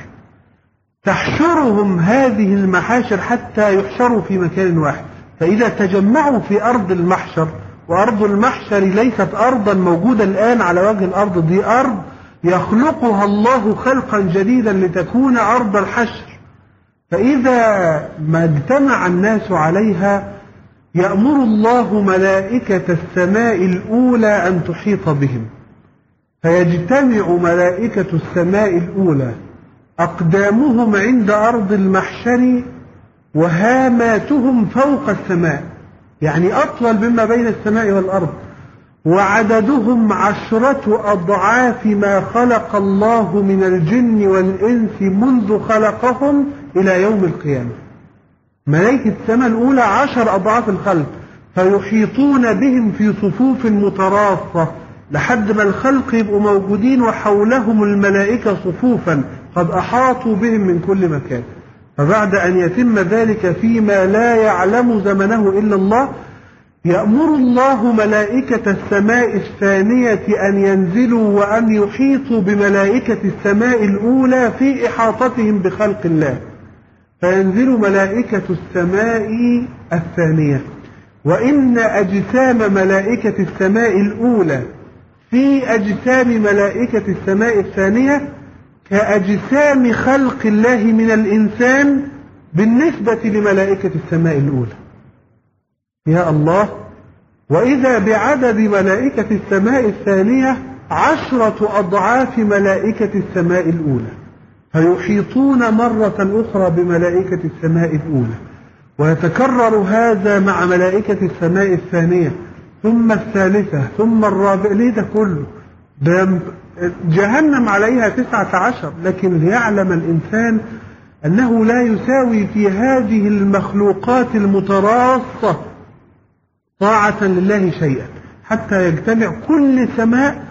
تحشرهم هذه المحاشر حتى يحشروا في مكان واحد. فإذا تجمعوا في أرض المحشر، وأرض المحشر ليست أرضا موجودة الآن على وجه الأرض، دي أرض يخلقها الله خلقا جديدا لتكون أرض الحشر، فإذا ما اجتمع الناس عليها يأمر الله ملائكة السماء الأولى أن تحيط بهم، فيجتمع ملائكة السماء الأولى أقدامهم عند أرض المحشر وهاماتهم فوق السماء، يعني أطول مما بين السماء والأرض، وعددهم عشرة أضعاف ما خلق الله من الجن والإنس منذ خلقهم إلى يوم القيامة. ملائكة السماء الأولى عشر أضعاف الخلق، فيحيطون بهم في صفوف متراصة لحد ما الخلق يبقوا موجودين وحولهم الملائكة صفوفا قد أحاطوا بهم من كل مكان. فبعد أن يتم ذلك فيما لا يعلم زمنه إلا الله، يأمر الله ملائكة السماء الثانية أن ينزلوا وأن يحيطوا بملائكة السماء الأولى في إحاطتهم بخلق الله، فينزل ملائكة السماء الثانية، وإن أجسام ملائكة السماء الأولى في أجسام ملائكة السماء الثانية كأجسام خلق الله من الإنسان بالنسبة لملائكة السماء الأولى. يا الله! وإذا بعدد ملائكة السماء الثانية عشرة أضعاف ملائكة السماء الأولى، فيحيطون مرة أخرى بملائكة السماء الأولى، ويتكرر هذا مع ملائكة السماء الثانية ثم الثالثة ثم الرابعة. ليه ده كله؟ ده جهنم عليها تسعة عشر، لكن ليعلم الإنسان أنه لا يساوي في هذه المخلوقات المتراصة طاعة لله شيئا، حتى يجتمع كل سماء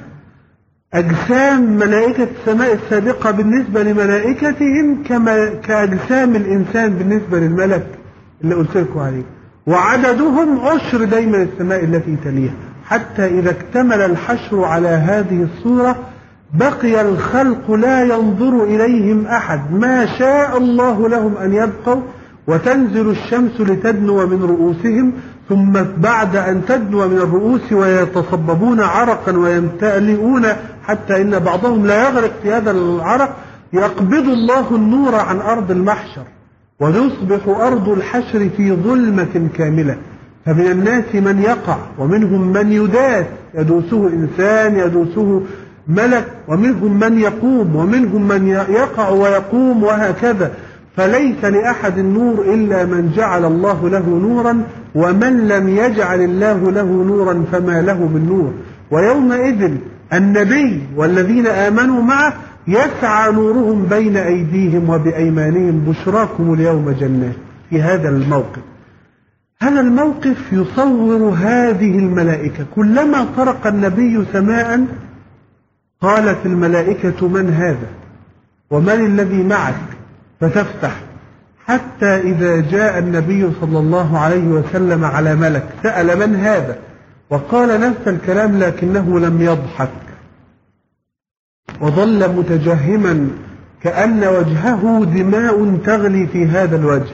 أجسام ملائكة السماء السابقة بالنسبة لملائكتهم كما كأجسام الإنسان بالنسبة للملك اللي قلت لكم عليه، وعددهم عشر دايما السماء التي تليها، حتى إذا اكتمل الحشر على هذه الصورة بقي الخلق لا ينظر إليهم أحد، ما شاء الله لهم أن يبقوا، وتنزل الشمس لتدنو من رؤوسهم، ثم بعد أن تدنو من الرؤوس ويتصببون عرقا ويمتلئون حتى إن بعضهم لا يغرق في هذا العرق، يقبض الله النور عن أرض المحشر، ويصبح أرض الحشر في ظلمة كاملة. فمن الناس من يقع، ومنهم من يداس، يدوسه إنسان يدوسه ملك، ومنهم من يقوم، ومنهم من يقع ويقوم، وهكذا. فليس لأحد النور إلا من جعل الله له نورا، ومن لم يجعل الله له نورا فما له من نور. ويومئذ النبي والذين آمنوا معه يسعى نورهم بين أيديهم وبأيمانهم بشراكم اليوم جنات. في هذا الموقف هذا الموقف يصور هذه الملائكة، كلما طرق النبي سماء قالت الملائكة من هذا ومن الذي معك، فتفتح، حتى إذا جاء النبي صلى الله عليه وسلم على ملك سأل من هذا، وقال نفس الكلام لكنه لم يضحك، وظل متجهما كأن وجهه دماء تغلي في هذا الوجه.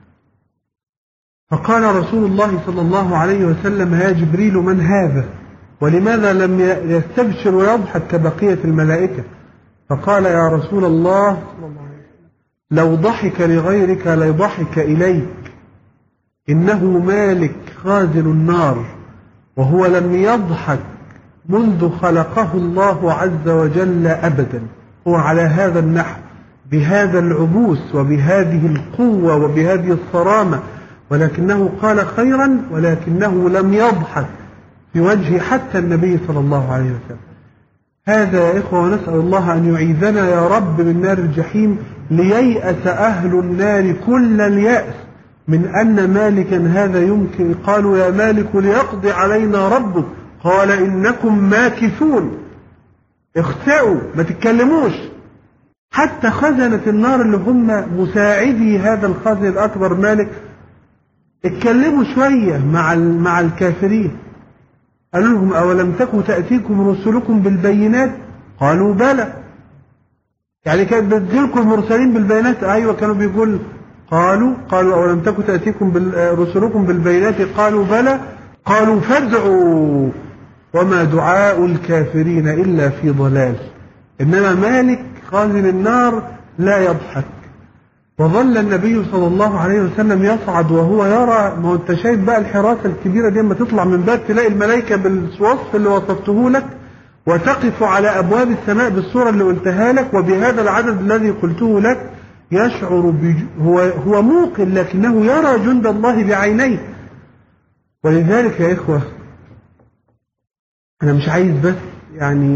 فقال رسول الله صلى الله عليه وسلم يا جبريل من هذا، ولماذا لم يستبشر ويضحك كبقية الملائكة؟ فقال يا رسول الله لو ضحك لغيرك لضحك إليك، إنه مالك خازن النار، وهو لم يضحك منذ خلقه الله عز وجل أبدا، هو على هذا النحو بهذا العبوس وبهذه القوة وبهذه الصرامة، ولكنه قال خيرا، ولكنه لم يضحك في وجه حتى النبي صلى الله عليه وسلم. هذا يا إخوة، ونسأل الله أن يعيذنا يا رب من نار الجحيم، لييأس أهل النار كل اليأس من أن مالكا هذا يمكن. قالوا يا مالك ليقضي علينا ربك، قال إنكم ماكثون، اخسأوا ما تتكلموش. حتى خزنة النار اللي هم مساعدي هذا الخازن الأكبر مالك اتكلموا شوية مع مع الكافرين، قالوا لهم أولم تكن تأتيكم رسلكم بالبينات؟ قالوا بلى. يعني كانت بتجيلكم المرسلين بالبينات؟ أيوة كانوا بيقول. قالوا قالوا أولم تكن تأتيكم رسلكم بالبينات؟ قالوا بلى. قالوا فادعوا وما دعاء الكافرين إلا في ضلال. إنما مالك خازن النار لا يضحك. وظل النبي صلى الله عليه وسلم يصعد وهو يرى، ما انت شايف بقى الحراسة الكبيرة دي لما تطلع من باب تلاقي الملائكة بالوصف اللي وصفته لك، وتقف على أبواب السماء بالصورة اللي قلتها لك وبهذا العدد الذي قلته لك، يشعر بج... هو هو موقن لكنه يرى جند الله بعينيه. ولذلك يا إخوة أنا مش عايز بس يعني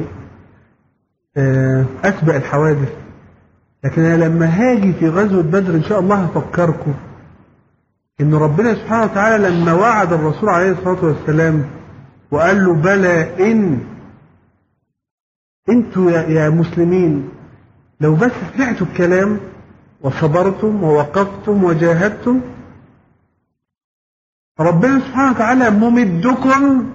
أسبق الحوادث، لكن أنا لما هاجي في غزوة بدر إن شاء الله هفكركم إن ربنا سبحانه وتعالى لما وعد الرسول عليه الصلاة والسلام وقال له بلى إن أنتوا يا مسلمين لو بس سمعتوا الكلام وصبرتم ووقفتم وجاهدتم، ربنا سبحانه وتعالى ممدكم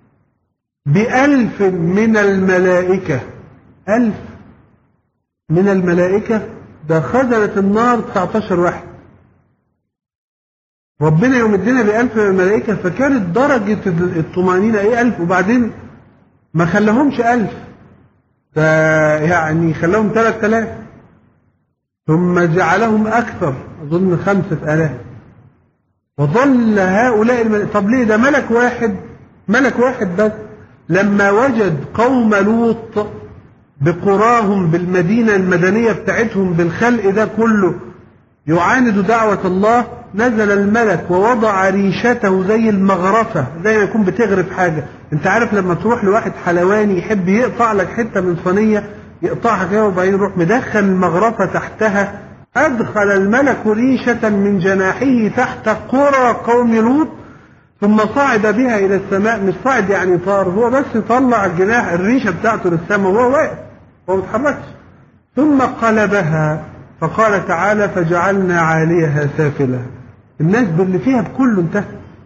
بألف من الملائكة. ألف من الملائكة، ده خزنة النار تسعة عشر واحد. ربنا يمدنا بألف من الملائكة، فكانت درجة الطمأنينة إيه ألف، وبعدين ما خلهمش ألف، ده يعني خلهم ثلاثة آلاف، ثم جعلهم أكثر أظن خمسة آلاف. وظل هؤلاء الملائكة. طب ليه؟ ده ملك واحد، ملك واحد بس لما وجد قوم لوط بقراهم بالمدينة المدنية بتاعتهم بالخلق ده كله يعاند دعوة الله، نزل الملك ووضع ريشته زي المغرفة، زي ما يكون بتغرف حاجة. انت عارف لما تروح لواحد حلواني يحب يقطع لك حتة من صينية يقطعها كده وبعدين يروح مدخل المغرفة تحتها، أدخل الملك ريشة من جناحه تحت قرى قوم لوط ثم صعد بها إلى السماء. مش صعد يعني طار، هو بس طلع الجناح الريشة بتاعته للسماء وهو واقف هو ما اتحركش، ثم قلبها فقال تعالى فجعلنا عاليها سافلها. الناس باللي فيها بكله انتهى.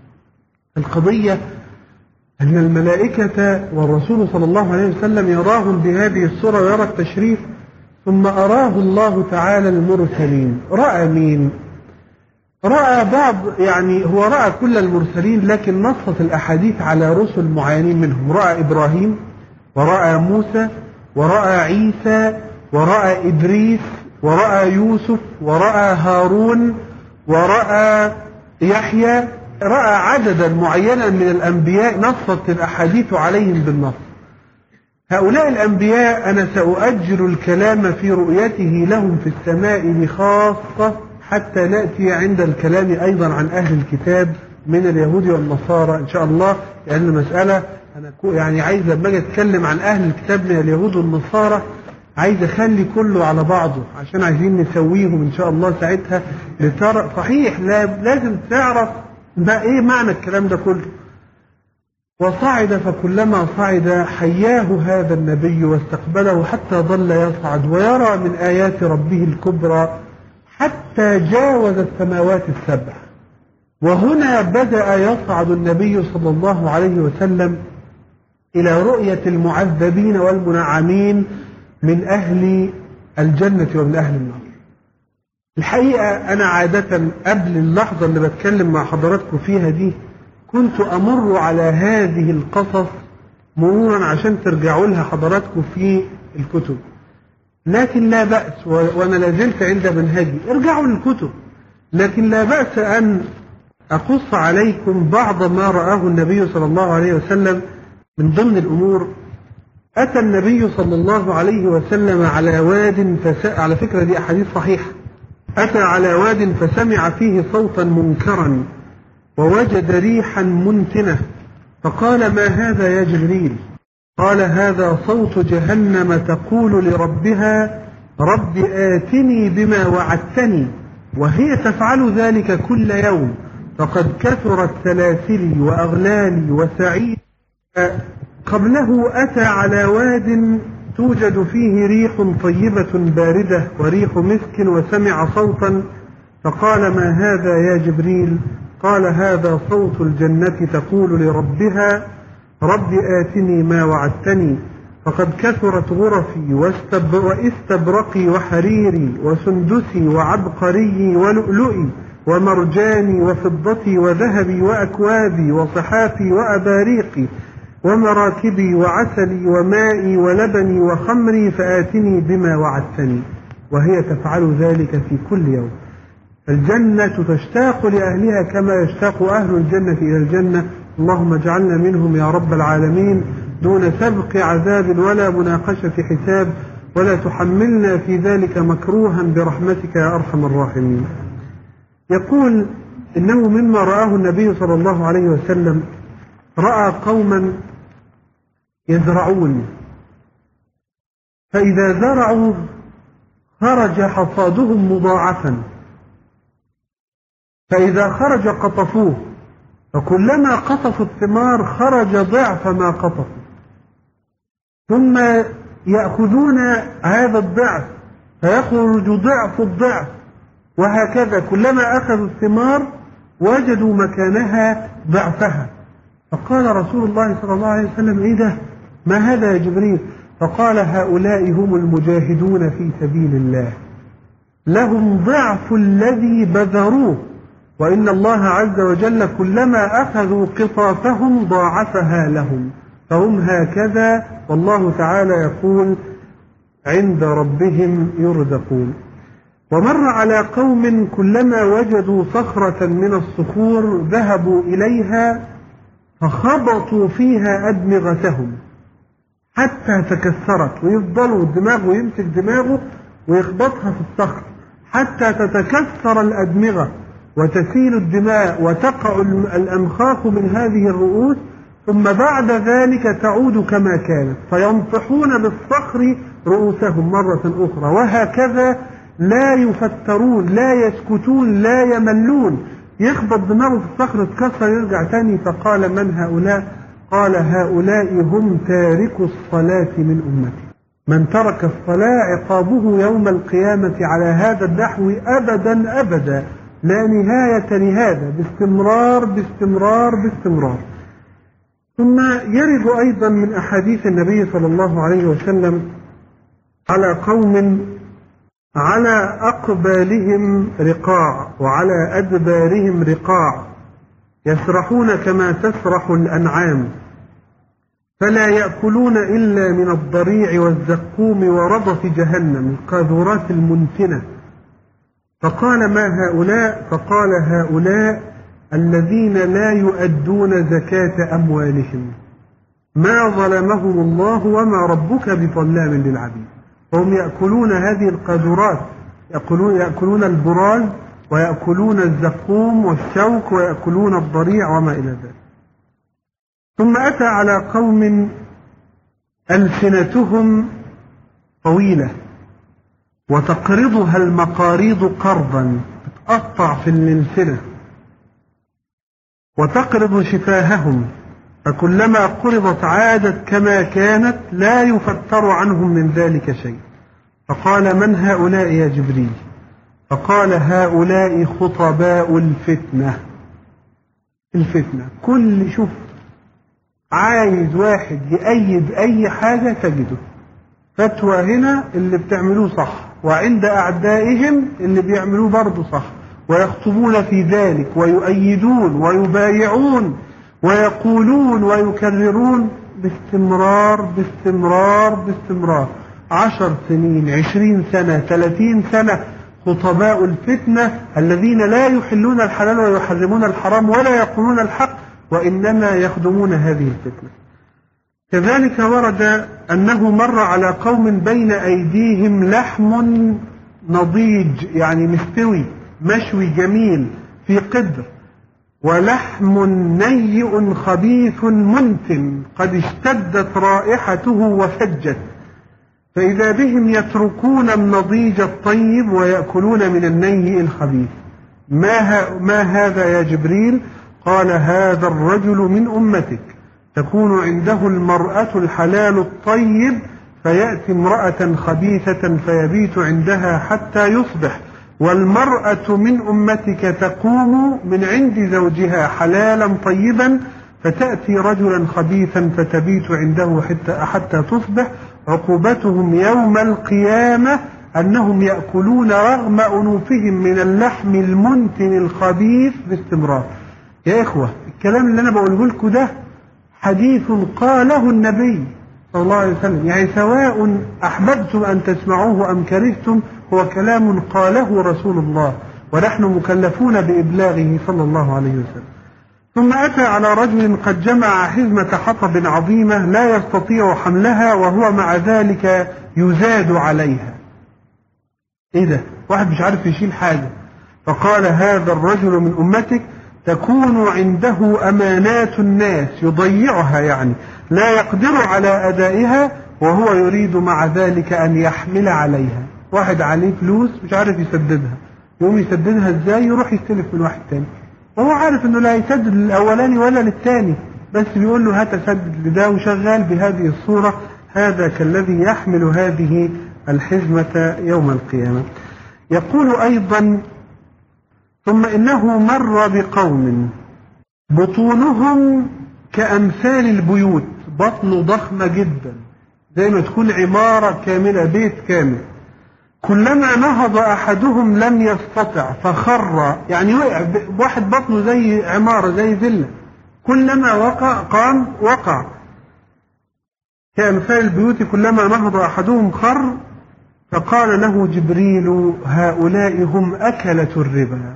القضية أن الملائكة والرسول صلى الله عليه وسلم يراهم بهذه الصورة ويرى التشريف، ثم أراه الله تعالى المرسلين. رأى مين؟ رأى بعض، يعني هو رأى كل المرسلين لكن نصت الأحاديث على رسل معينين منهم. رأى إبراهيم ورأى موسى ورأى عيسى ورأى إدريس ورأى يوسف ورأى هارون ورأى يحيى. رأى عددا معينا من الأنبياء نصت الأحاديث عليهم بالنص. هؤلاء الأنبياء أنا سأؤجل الكلام في رؤيته لهم في السماء بخاصة حتى نأتي عند الكلام أيضا عن أهل الكتاب من اليهود والنصارى إن شاء الله، لأن المسألة أنا يعني عايز لما أجي أتكلم عن أهل الكتاب من اليهود والنصارى عايز أخلي كله على بعضه، عشان عايزين نسويهم إن شاء الله ساعتها لترى صحيح لازم تعرف ما إيه معنى الكلام ده كله. وصعد فكلما صعد حياه هذا النبي واستقبله حتى ظل يصعد ويرى من آيات ربه الكبرى حتى جاوز السماوات السبع. وهنا بدأ يصعد النبي صلى الله عليه وسلم إلى رؤية المعذبين والمنعمين من أهل الجنة ومن أهل النار. الحقيقة أنا عادة قبل اللحظة اللي بتكلم مع حضراتكم فيها دي كنت أمر على هذه القصص مرورا عشان ترجعوا لها حضراتكم في الكتب، لكن لا بأس، وأنا لازلت عند منهجي ارجعوا للكتب، لكن لا بأس أن أقص عليكم بعض ما رآه النبي صلى الله عليه وسلم. من ضمن الأمور أتى النبي صلى الله عليه وسلم على واد فس... على فكرة دي أحاديث صحيحة. أتى على واد فسمع فيه صوتا منكرا ووجد ريحا منتنة، فقال ما هذا يا جبريل؟ قال هذا صوت جهنم تقول لربها رب آتني بما وعدتني، وهي تفعل ذلك كل يوم، فقد كثرت سلاسلي وأغلالي وسعيد. قبله أتى على واد توجد فيه ريح طيبة باردة وريح مسك، وسمع صوتا فقال ما هذا يا جبريل؟ قال هذا صوت الجنة تقول لربها رب آتني ما وعدتني فقد كثرت غرفي واستبرقي وحريري وسندسي وعبقري ولؤلؤي ومرجاني وفضتي وذهبي وأكوابي وصحافي وأباريقي ومراكبي وعسلي ومائي ولبني وخمري فآتني بما وعدتني. وهي تفعل ذلك في كل يوم. الجنة تشتاق لأهلها كما يشتاق أهل الجنة إلى الجنة. اللهم اجعلنا منهم يا رب العالمين دون سبق عذاب ولا مناقشة حساب، ولا تحملنا في ذلك مكروها برحمتك يا أرحم الراحمين. يقول إنه مما رآه النبي صلى الله عليه وسلم رأى قوما يزرعون، فإذا زرعوا خرج حصادهم مضاعفا، فإذا خرج قطفوه، فكلما قطفوا الثمار خرج ضعف ما قطفوا، ثم يأخذون هذا الضعف فيخرج ضعف الضعف، وهكذا كلما أخذوا الثمار وجدوا مكانها ضعفها. فقال رسول الله صلى الله عليه وسلم: إيه ده؟ ما هذا يا جبريل؟ فقال: هؤلاء هم المجاهدون في سبيل الله، لهم ضعف الذي بذروه، وإن الله عز وجل كلما أخذوا قطافهم ضاعفها لهم، فهم هكذا، والله تعالى يقول: عند ربهم يرزقون. ومر على قوم كلما وجدوا صخرة من الصخور ذهبوا إليها فخبطوا فيها أدمغتهم حتى تكسرت، ويفضلوا دماغه يمسك دماغه ويخبطها في الصخر حتى تتكسر الأدمغة وتسيل الدماء وتقع الأمخاخ من هذه الرؤوس، ثم بعد ذلك تعود كما كانت، فينطحون بالصخر رؤوسهم مرة أخرى، وهكذا لا يفترون، لا يسكتون، لا يملون، يخبط دماغه في الصخر تكسر يرجع تاني. فقال: من هؤلاء؟ قال: هؤلاء هم تاركو الصلاة من أمتي. من ترك الصلاة عقابه يوم القيامة على هذا النحو أبدا أبدا، لا نهاية لهذا، باستمرار باستمرار باستمرار. ثم يرد أيضا من أحاديث النبي صلى الله عليه وسلم على قوم على أقبالهم رقاع وعلى أدبارهم رقاع، يسرحون كما تسرح الأنعام، فلا يأكلون إلا من الضريع والزقوم ورضف جهنم، القاذورات المنتنة. فقال: ما هؤلاء؟ فقال: هؤلاء الذين لا يؤدون زكاة أموالهم، ما ظلمهم الله وما ربك بظلام للعبيد. هم يأكلون هذه القاذورات، يأكلون, يأكلون البراز ويأكلون الزقوم والشوك ويأكلون الضريع وما إلى ذلك. ثم أتى على قوم ألسنتهم طويلة وتقرضها المقاريض قرضا، تتقطع في الألسنة، وتقرض شفاههم، فكلما قرضت عادت كما كانت، لا يفتر عنهم من ذلك شيء. فقال: من هؤلاء يا جبريل؟ فقال: هؤلاء خطباء الفتنة. الفتنة كل شوف عايز واحد يأيد أي حاجة تجده، فتوى هنا اللي بتعملوه صح، وعند أعدائهم اللي بيعملوه برضه صح، ويخطبون في ذلك ويؤيدون ويبايعون ويقولون ويكررون باستمرار باستمرار باستمرار، عشر سنين، عشرين سنة، ثلاثين سنة، خطباء الفتنة الذين لا يحلون الحلال ويحرمون الحرام ولا يقولون الحق، وإنما يخدمون هذه الفتنة. كذلك ورد أنه مر على قوم بين أيديهم لحم نضيج، يعني مستوي مشوي جميل في قدر، ولحم نيء خبيث منتن قد اشتدت رائحته وفجت، فإذا بهم يتركون النضيج الطيب ويأكلون من النيء الخبيث. ما, ما هذا يا جبريل؟ قال: هذا الرجل من أمتك، تكون عنده المرأة الحلال الطيب، فيأتي امرأة خبيثة فيبيت عندها حتى يصبح، والمرأة من أمتك تقوم من عند زوجها حلالا طيبا، فتأتي رجلا خبيثا فتبيت عنده حتى, حتى تصبح. عقوبتهم يوم القيامة أنهم يأكلون رغم أنوفهم من اللحم المنتن الخبيث باستمرار. يا إخوة، الكلام اللي أنا بقوله لكم ده حديث قاله النبي صلى الله عليه وسلم، يعني سواء أحببتم أن تسمعوه أم كرهتم، هو كلام قاله رسول الله ونحن مكلفون بإبلاغه صلى الله عليه وسلم. ثم أتى على رجل قد جمع حزمة حطب عظيمة لا يستطيع حملها وهو مع ذلك يزاد عليها. إيه ده؟ واحد مش عارف يشيل حاجة. فقال هذا الرجل من أمتك تكون عنده أمانات الناس يضيعها، يعني لا يقدر على أدائها وهو يريد مع ذلك أن يحمل عليها. واحد عليه فلوس مش عارف يسددها، يقوم يسددها ازاي؟ يروح يستلف من واحد تاني وهو عارف انه لا يسدد للأولاني ولا للتاني، بس بيقول له هات اسدد لده، وشغال بهذه الصورة. هذا كالذي يحمل هذه الحزمة يوم القيامة. يقول أيضا ثم إنه مر بقوم بطونهم كأمثال البيوت، بطنه ضخمة جدا زي ما تكون عمارة كاملة، بيت كامل. كلما نهض أحدهم لم يستطع فخر، يعني وقع، واحد بطنه زي عمارة زي فيلا، كلما وقع قام وقع. كأمثال البيوت كلما نهض أحدهم خر. فقال له جبريل هؤلاء هم أكلة الربا.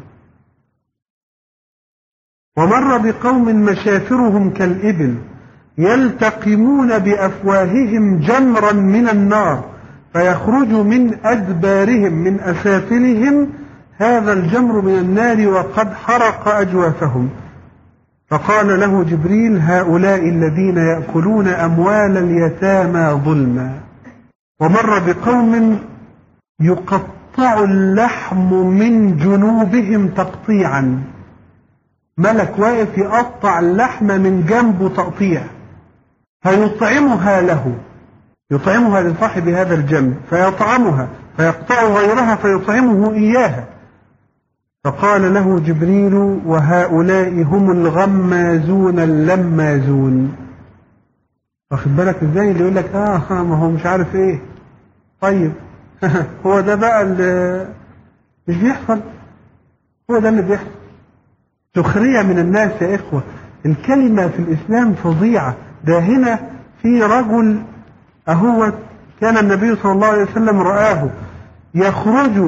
ومر بقوم مشافرهم كالإبل يلتقمون بأفواههم جمرا من النار فيخرج من أدبارهم من أسافلهم هذا الجمر من النار وقد حرق أجوافهم. فقال له جبريل هؤلاء الذين يأكلون أموال اليتامى ظلما. ومر بقوم يقطع اللحم من جنوبهم تقطيعا، ملك واقف يقطع اللحم من جنبه تقطيع، فيطعمها له، يطعمها لصاحب هذا الجنب فيطعمها، فيقطع غيرها فيطعمه إياها. فقال له جبريل وهؤلاء هم الغمازون اللمازون. واخد بالك ازاي؟ اللي يقول لك اه ما هو مش عارف ايه. طيب هو ده بقى اللي مش بيحصل، هو ده اللي بيحصل. سخرية من الناس يا إخوة. الكلمة في الإسلام فظيعة. ده هنا في رجل أهو كان النبي صلى الله عليه وسلم رآه يخرج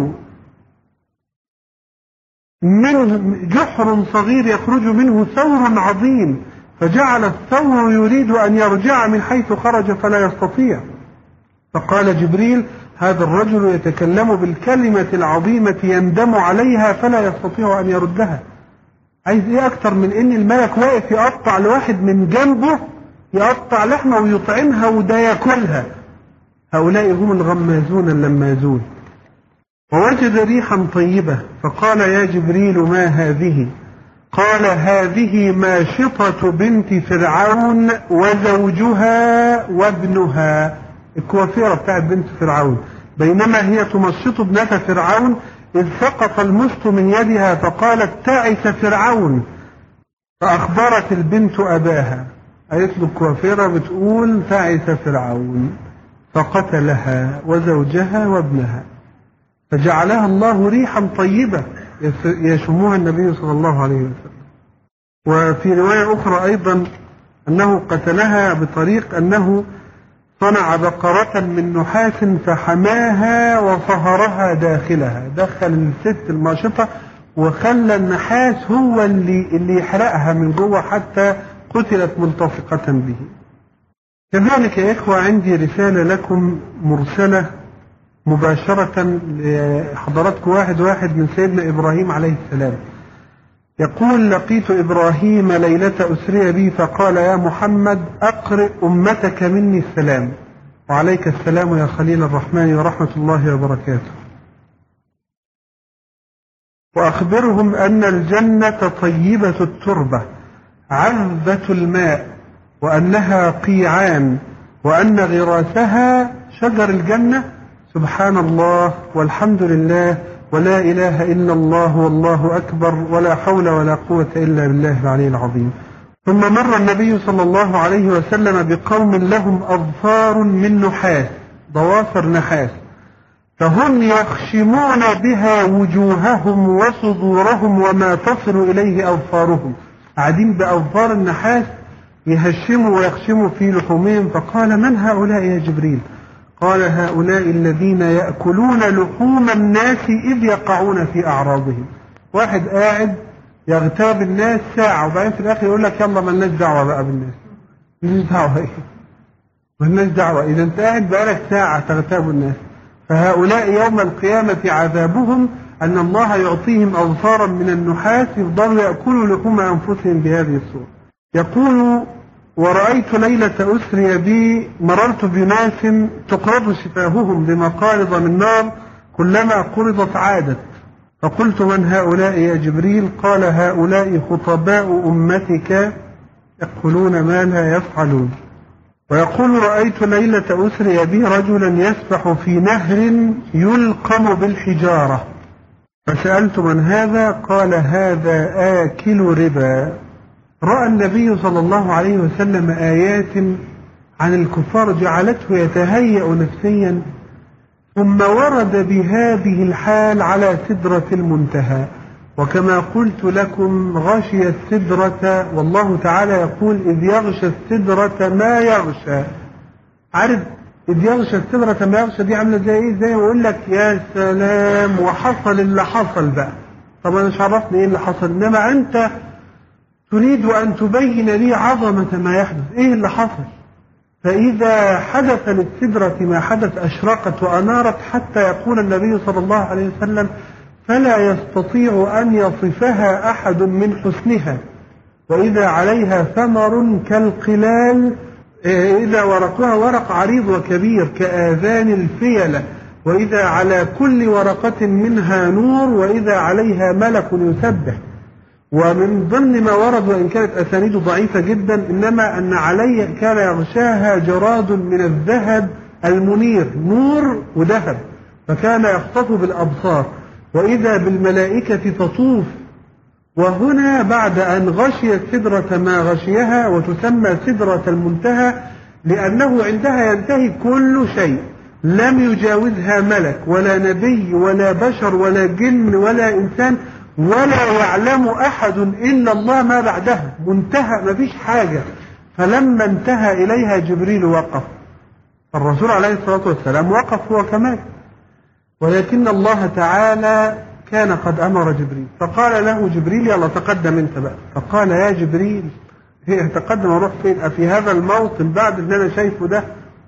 من جحر صغير يخرج منه ثور عظيم، فجعل الثور يريد أن يرجع من حيث خرج فلا يستطيع. فقال جبريل هذا الرجل يتكلم بالكلمة العظيمة يندم عليها فلا يستطيع أن يردها. عايز ايه اكتر من ان الملك واقف يقطع لواحد من جنبه، يقطع لحمه ويطعمها وده ياكلها. هؤلاء هم الغمازون اللمازون. ووجد ريحا طيبة فقال يا جبريل ما هذه؟ قال هذه ماشطة بنت فرعون وزوجها وابنها، الكوافيرة بتاعت بنت فرعون. بينما هي تمشط ابنة فرعون إذ سقط المشط من يدها فقالت تعس فرعون، فأخبرت البنت أباها، قالت له الكوافيرة بتقول تعس فرعون، فقتلها وزوجها وابنها، فجعلها الله ريحا طيبة يشمها النبي صلى الله عليه وسلم. وفي رواية أخرى أيضا أنه قتلها بطريق أنه صنع بقرة من نحاس فحماها وصهرها داخلها، دخل الست الماشطة وخلى النحاس هو اللي, اللي يحرقها من جوه حتى قتلت ملتصقة به. كذلك يا إخوة عندي رسالة لكم مرسلة مباشرة لحضراتكم واحد واحد من سيدنا إبراهيم عليه السلام. يقول لقيت إبراهيم ليلة أسري بي فقال يا محمد أقرئ أمتك مني السلام. وعليك السلام يا خليل الرحمن ورحمة الله وبركاته. وأخبرهم أن الجنة طيبة التربة عذبة الماء وأنها قيعان وأن غراسها شجر الجنة سبحان الله والحمد لله ولا إله إلا الله والله أكبر ولا حول ولا قوة إلا بالله العلي العظيم. ثم مر النبي صلى الله عليه وسلم بقوم لهم أظفار من نحاس، ضوافر نحاس، فهم يخشمون بها وجوههم وصدورهم وما تصل إليه أظفارهم، قاعدين بأظفار النحاس يهشموا ويخشموا في لحومهم. فقال: من هؤلاء يا جبريل؟ قال: هؤلاء الذين يأكلون لحوم الناس إذ يقعون في أعراضهم. واحد قاعد يغتاب الناس ساعة وبعدين في الآخر يقول لك يلا مالناش دعوة بقى بالناس. مالناش دعوة إيه؟ مالناش دعوة إذا أنت قاعد بقالك ساعة تغتاب الناس. فهؤلاء يوم القيامة عذابهم أن الله يعطيهم أظفارا من النحاس يفضلوا يأكلوا لحوم أنفسهم بهذه الصورة. يقول: ورأيت ليلة أسري بي مررت بناس تقرض شفاههم بمقارض من نار كلما قرضت عادت، فقلت: من هؤلاء يا جبريل؟ قال: هؤلاء خطباء أمتك يقولون ما لا يفعلون. ويقول: رأيت ليلة أسري بي رجلا يسبح في نهر يلقم بالحجارة، فسألت: من هذا؟ قال: هذا آكل ربا. رأى النبي صلى الله عليه وسلم آيات عن الكفار جعلته يتهيأ نفسيا، ثم ورد بهذه الحال على سدرة المنتهى. وكما قلت لكم غشي السدرة، والله تعالى يقول: إذ يغشى السدرة ما يغشى. عارف إذ يغشى السدرة ما يغشى دي عاملة زي إيه؟ زي ما يقول لك يا سلام وحصل اللي حصل بقى. طبعا مش عرفني إيه اللي حصل، إنما أنت تريد أن تبين لي عظمة ما يحدث. إيه اللي حصل؟ فإذا حدث للسدرة ما حدث أشرقت وأنارت، حتى يقول النبي صلى الله عليه وسلم: فلا يستطيع أن يصفها أحد من حسنها، وإذا عليها ثمر كالقلال، إذا ورقها ورق عريض وكبير كآذان الفيلة، وإذا على كل ورقة منها نور، وإذا عليها ملك يسبح. ومن ضمن ما ورد وإن كانت أسانيد ضعيفة جدا، إنما أن علي كان يغشاها جراد من الذهب المنير، نور وذهب، فكان يخطف بالأبصار، وإذا بالملائكة تطوف. وهنا بعد أن غشي السدرة ما غشيها، وتسمى سدرة المنتهى لأنه عندها ينتهي كل شيء، لم يجاوزها ملك ولا نبي ولا بشر ولا جن ولا إنسان، ولا يعلم أحد إلا الله ما بعدها، منتهى ما فيش حاجة. فلما انتهى إليها جبريل وقف، الرسول عليه الصلاة والسلام وقف هو كمان، ولكن الله تعالى كان قد أمر جبريل، فقال له جبريل: يلا تقدم انت بقى. فقال: يا جبريل هي تقدم اروح فين؟ أفي هذا الموطن بعد اللي أنا شايفه ده،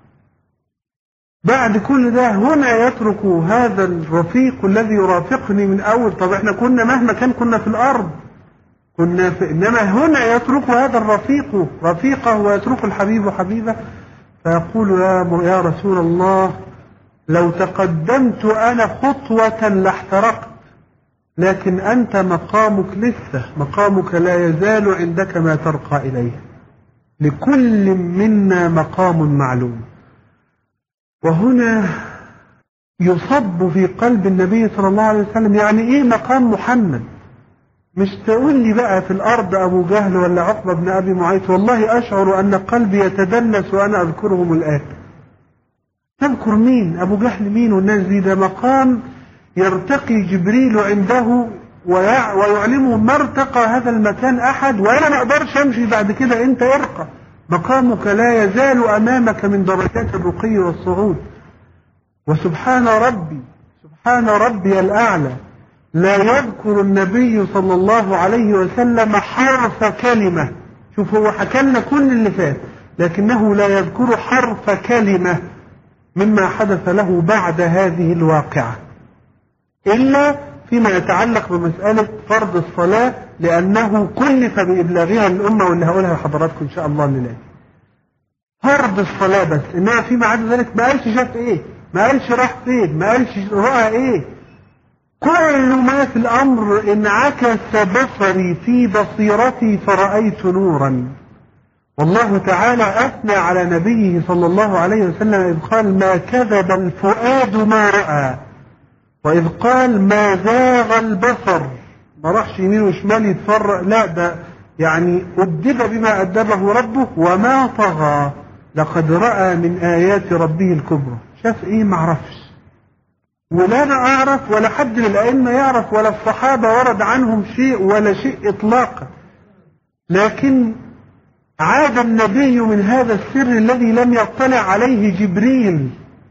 بعد كل ده هنا يترك هذا الرفيق الذي يرافقني من أول؟ طب احنا كنا مهما كان كنا في الأرض كنا في، إنما هنا يترك هذا الرفيق رفيقه ويترك الحبيب حبيبه. فيقول: يا يا رسول الله، لو تقدمت أنا خطوة لاحترقت، لكن أنت مقامك لسه، مقامك لا يزال عندك ما ترقى إليه، لكل منا مقام معلوم. وهنا يصب في قلب النبي صلى الله عليه وسلم يعني إيه مقام محمد. مش تقول لي بقى في الأرض أبو جهل ولا عقبة بن أبي معيط، والله أشعر أن قلبي يتدنس وأنا أذكرهم الآن. تذكر مين؟ أبو جهل مين والناس دي؟ ده مقام يرتقي جبريل عنده ويعلمه ما ارتقى هذا المكان أحد، وأنا ما أقدرش أمشي بعد كده، أنت ارقى، مقامك لا يزال أمامك من درجات الرقي والصعود. وسبحان ربي سبحان ربي الأعلى، لا يذكر النبي صلى الله عليه وسلم حرف كلمة. شوف هو حكى لنا كل اللي فات، لكنه لا يذكر حرف كلمة مما حدث له بعد هذه الواقعة، إلا فيما يتعلق بمسألة فرض الصلاة، لأنه كلف بإبلاغها للأمة، واللي هقولها لحضراتكم إن شاء الله الليلة. فرض الصلاة بس، إنما فيما عدا ذلك ما قالش شاف إيه، ما قالش راح فين، ما قالش رأى إيه. كل ما في الأمر انعكس بصري في بصيرتي فرأيت نورا. والله تعالى أثنى على نبيه صلى الله عليه وسلم إذ قال: ما كذب الفؤاد ما رأى، وإذ قال: ما زاغ البصر، ما راحش يمين وشمال يتفرق، لا ده يعني أدب بما أدبه ربه وما طغى، لقد رأى من آيات ربه الكبرى. شاف إيه؟ معرفش، ولا أنا أعرف ولا حد من الأئمة يعرف ولا الصحابة ورد عنهم شيء ولا شيء إطلاقا، لكن عاد النبي من هذا السر الذي لم يطلع عليه جبريل،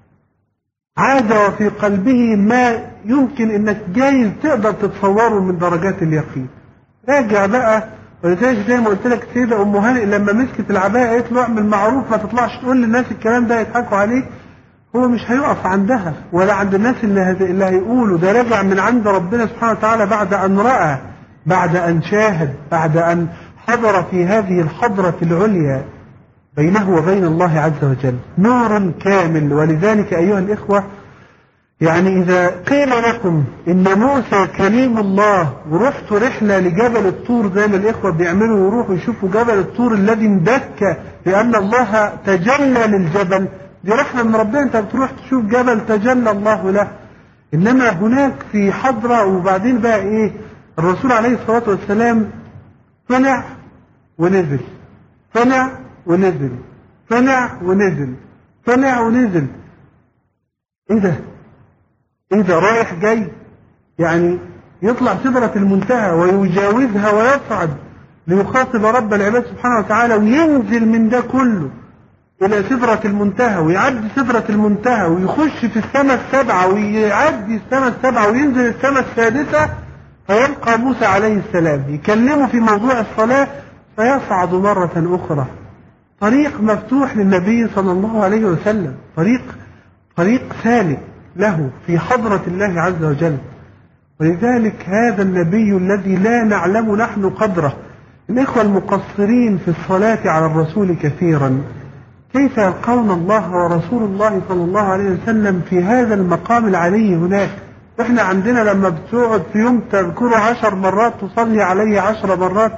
عاد وفي قلبه ما يمكن انك جايز تقدر تتصوره من درجات اليقين. راجع بقى، ولذلك زي ما قلت لك السيدة ام هانئ لما مسكت العباية قالت له اعمل معروف ما تطلعش تقول للناس الكلام ده يضحكوا عليك. هو مش هيقف عندها ولا عند الناس اللي, اللي هيقولوا ده، راجع من عند ربنا سبحانه وتعالى بعد ان رأى، بعد ان شاهد، بعد ان حضر في هذه الحضرة العليا بينه وبين الله عز وجل نور كامل. ولذلك أيها الإخوة، يعني إذا قيل لكم إن موسى كليم الله ورحتوا رحلة لجبل الطور زي ما الإخوة بيعملوا ويروحوا يشوفوا جبل الطور الذي اندك لأن الله تجلى للجبل، دي رحلة من ربنا، أنت بتروح تشوف جبل تجلى الله له. إنما هناك في حضرة، وبعدين بقى إيه، الرسول عليه الصلاة والسلام طلع ونزل، طلع ونزل، طلع ونزل، طلع ونزل. ايه ده؟ ايه ده؟ رايح جاي، يعني يطلع سدرة المنتهى ويجاوزها ويصعد ليخاطب رب العباد سبحانه وتعالى، وينزل من ده كله الى سدرة المنتهى، ويعدي سدرة المنتهى ويخش في السماء السبعة، ويعدي السماء السبعة وينزل السماء السادسة، فيلقى موسى عليه السلام يكلمه في موضوع الصلاة فيصعد مرة أخرى. طريق مفتوح للنبي صلى الله عليه وسلم، طريق طريق سالك له في حضرة الله عز وجل. ولذلك هذا النبي الذي لا نعلم نحن قدره، الإخوة المقصرين في الصلاة على الرسول كثيرا، كيف يلقون الله ورسول الله صلى الله عليه وسلم في هذا المقام العلي هناك؟ احنا عندنا لما بتقعد في يوم تذكره عشر مرات تصلي عليه عشر مرات،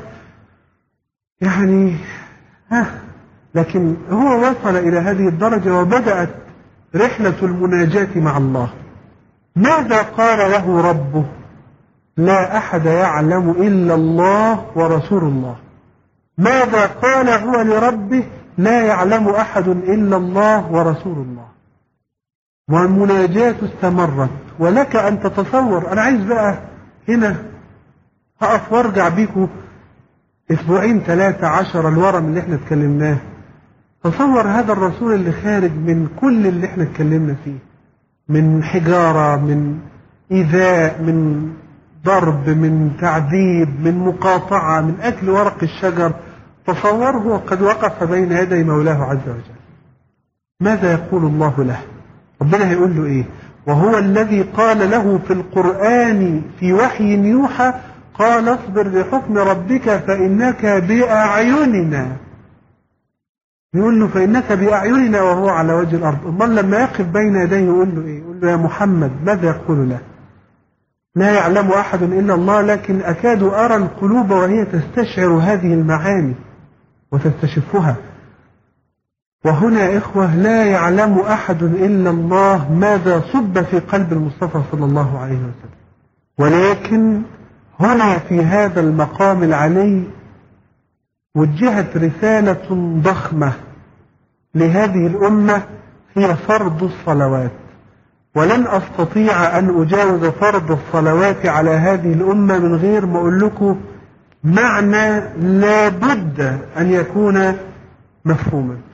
يعني ها، لكن هو وصل إلى هذه الدرجة وبدأت رحلة المناجاة مع الله. ماذا قال له ربه؟ لا أحد يعلم إلا الله ورسول الله. ماذا قال هو لربه؟ لا يعلم أحد إلا الله ورسول الله. والمناجاة استمرت، ولك أن تتصور. أنا عايز بقى هنا هقف وارجع بيكم اسبوعين ثلاثة عشر الورم اللي احنا اتكلمناه. تصور هذا الرسول اللي خارج من كل اللي احنا اتكلمنا فيه، من حجارة، من إيذاء، من ضرب، من تعذيب، من مقاطعة، من أكل ورق الشجر. تصوره قد وقف بين يدي مولاه عز وجل. ماذا يقول الله له؟ ربنا هيقول له ايه؟ وهو الذي قال له في القرآن في وحي يوحى قال اصبر لحكم ربك فإنك بأعيننا. يقول له فإنك بأعيننا وهو على وجه الأرض. امال لما يقف بين يديه يقول له ايه؟ يقول له يا محمد. ماذا يقول له؟ لا يعلم أحد إلا الله، لكن أكاد أرى القلوب وهي تستشعر هذه المعاني وتستشفها. وهنا إخوة لا يعلم أحد إلا الله ماذا صب في قلب المصطفى صلى الله عليه وسلم. ولكن هنا في هذا المقام العلي وجهت رسالة ضخمة لهذه الأمة، هي فرض الصلوات. ولن أستطيع أن أجاوز فرض الصلوات على هذه الأمة من غير ما أقول لكم معنى لا بد أن يكون مفهوما.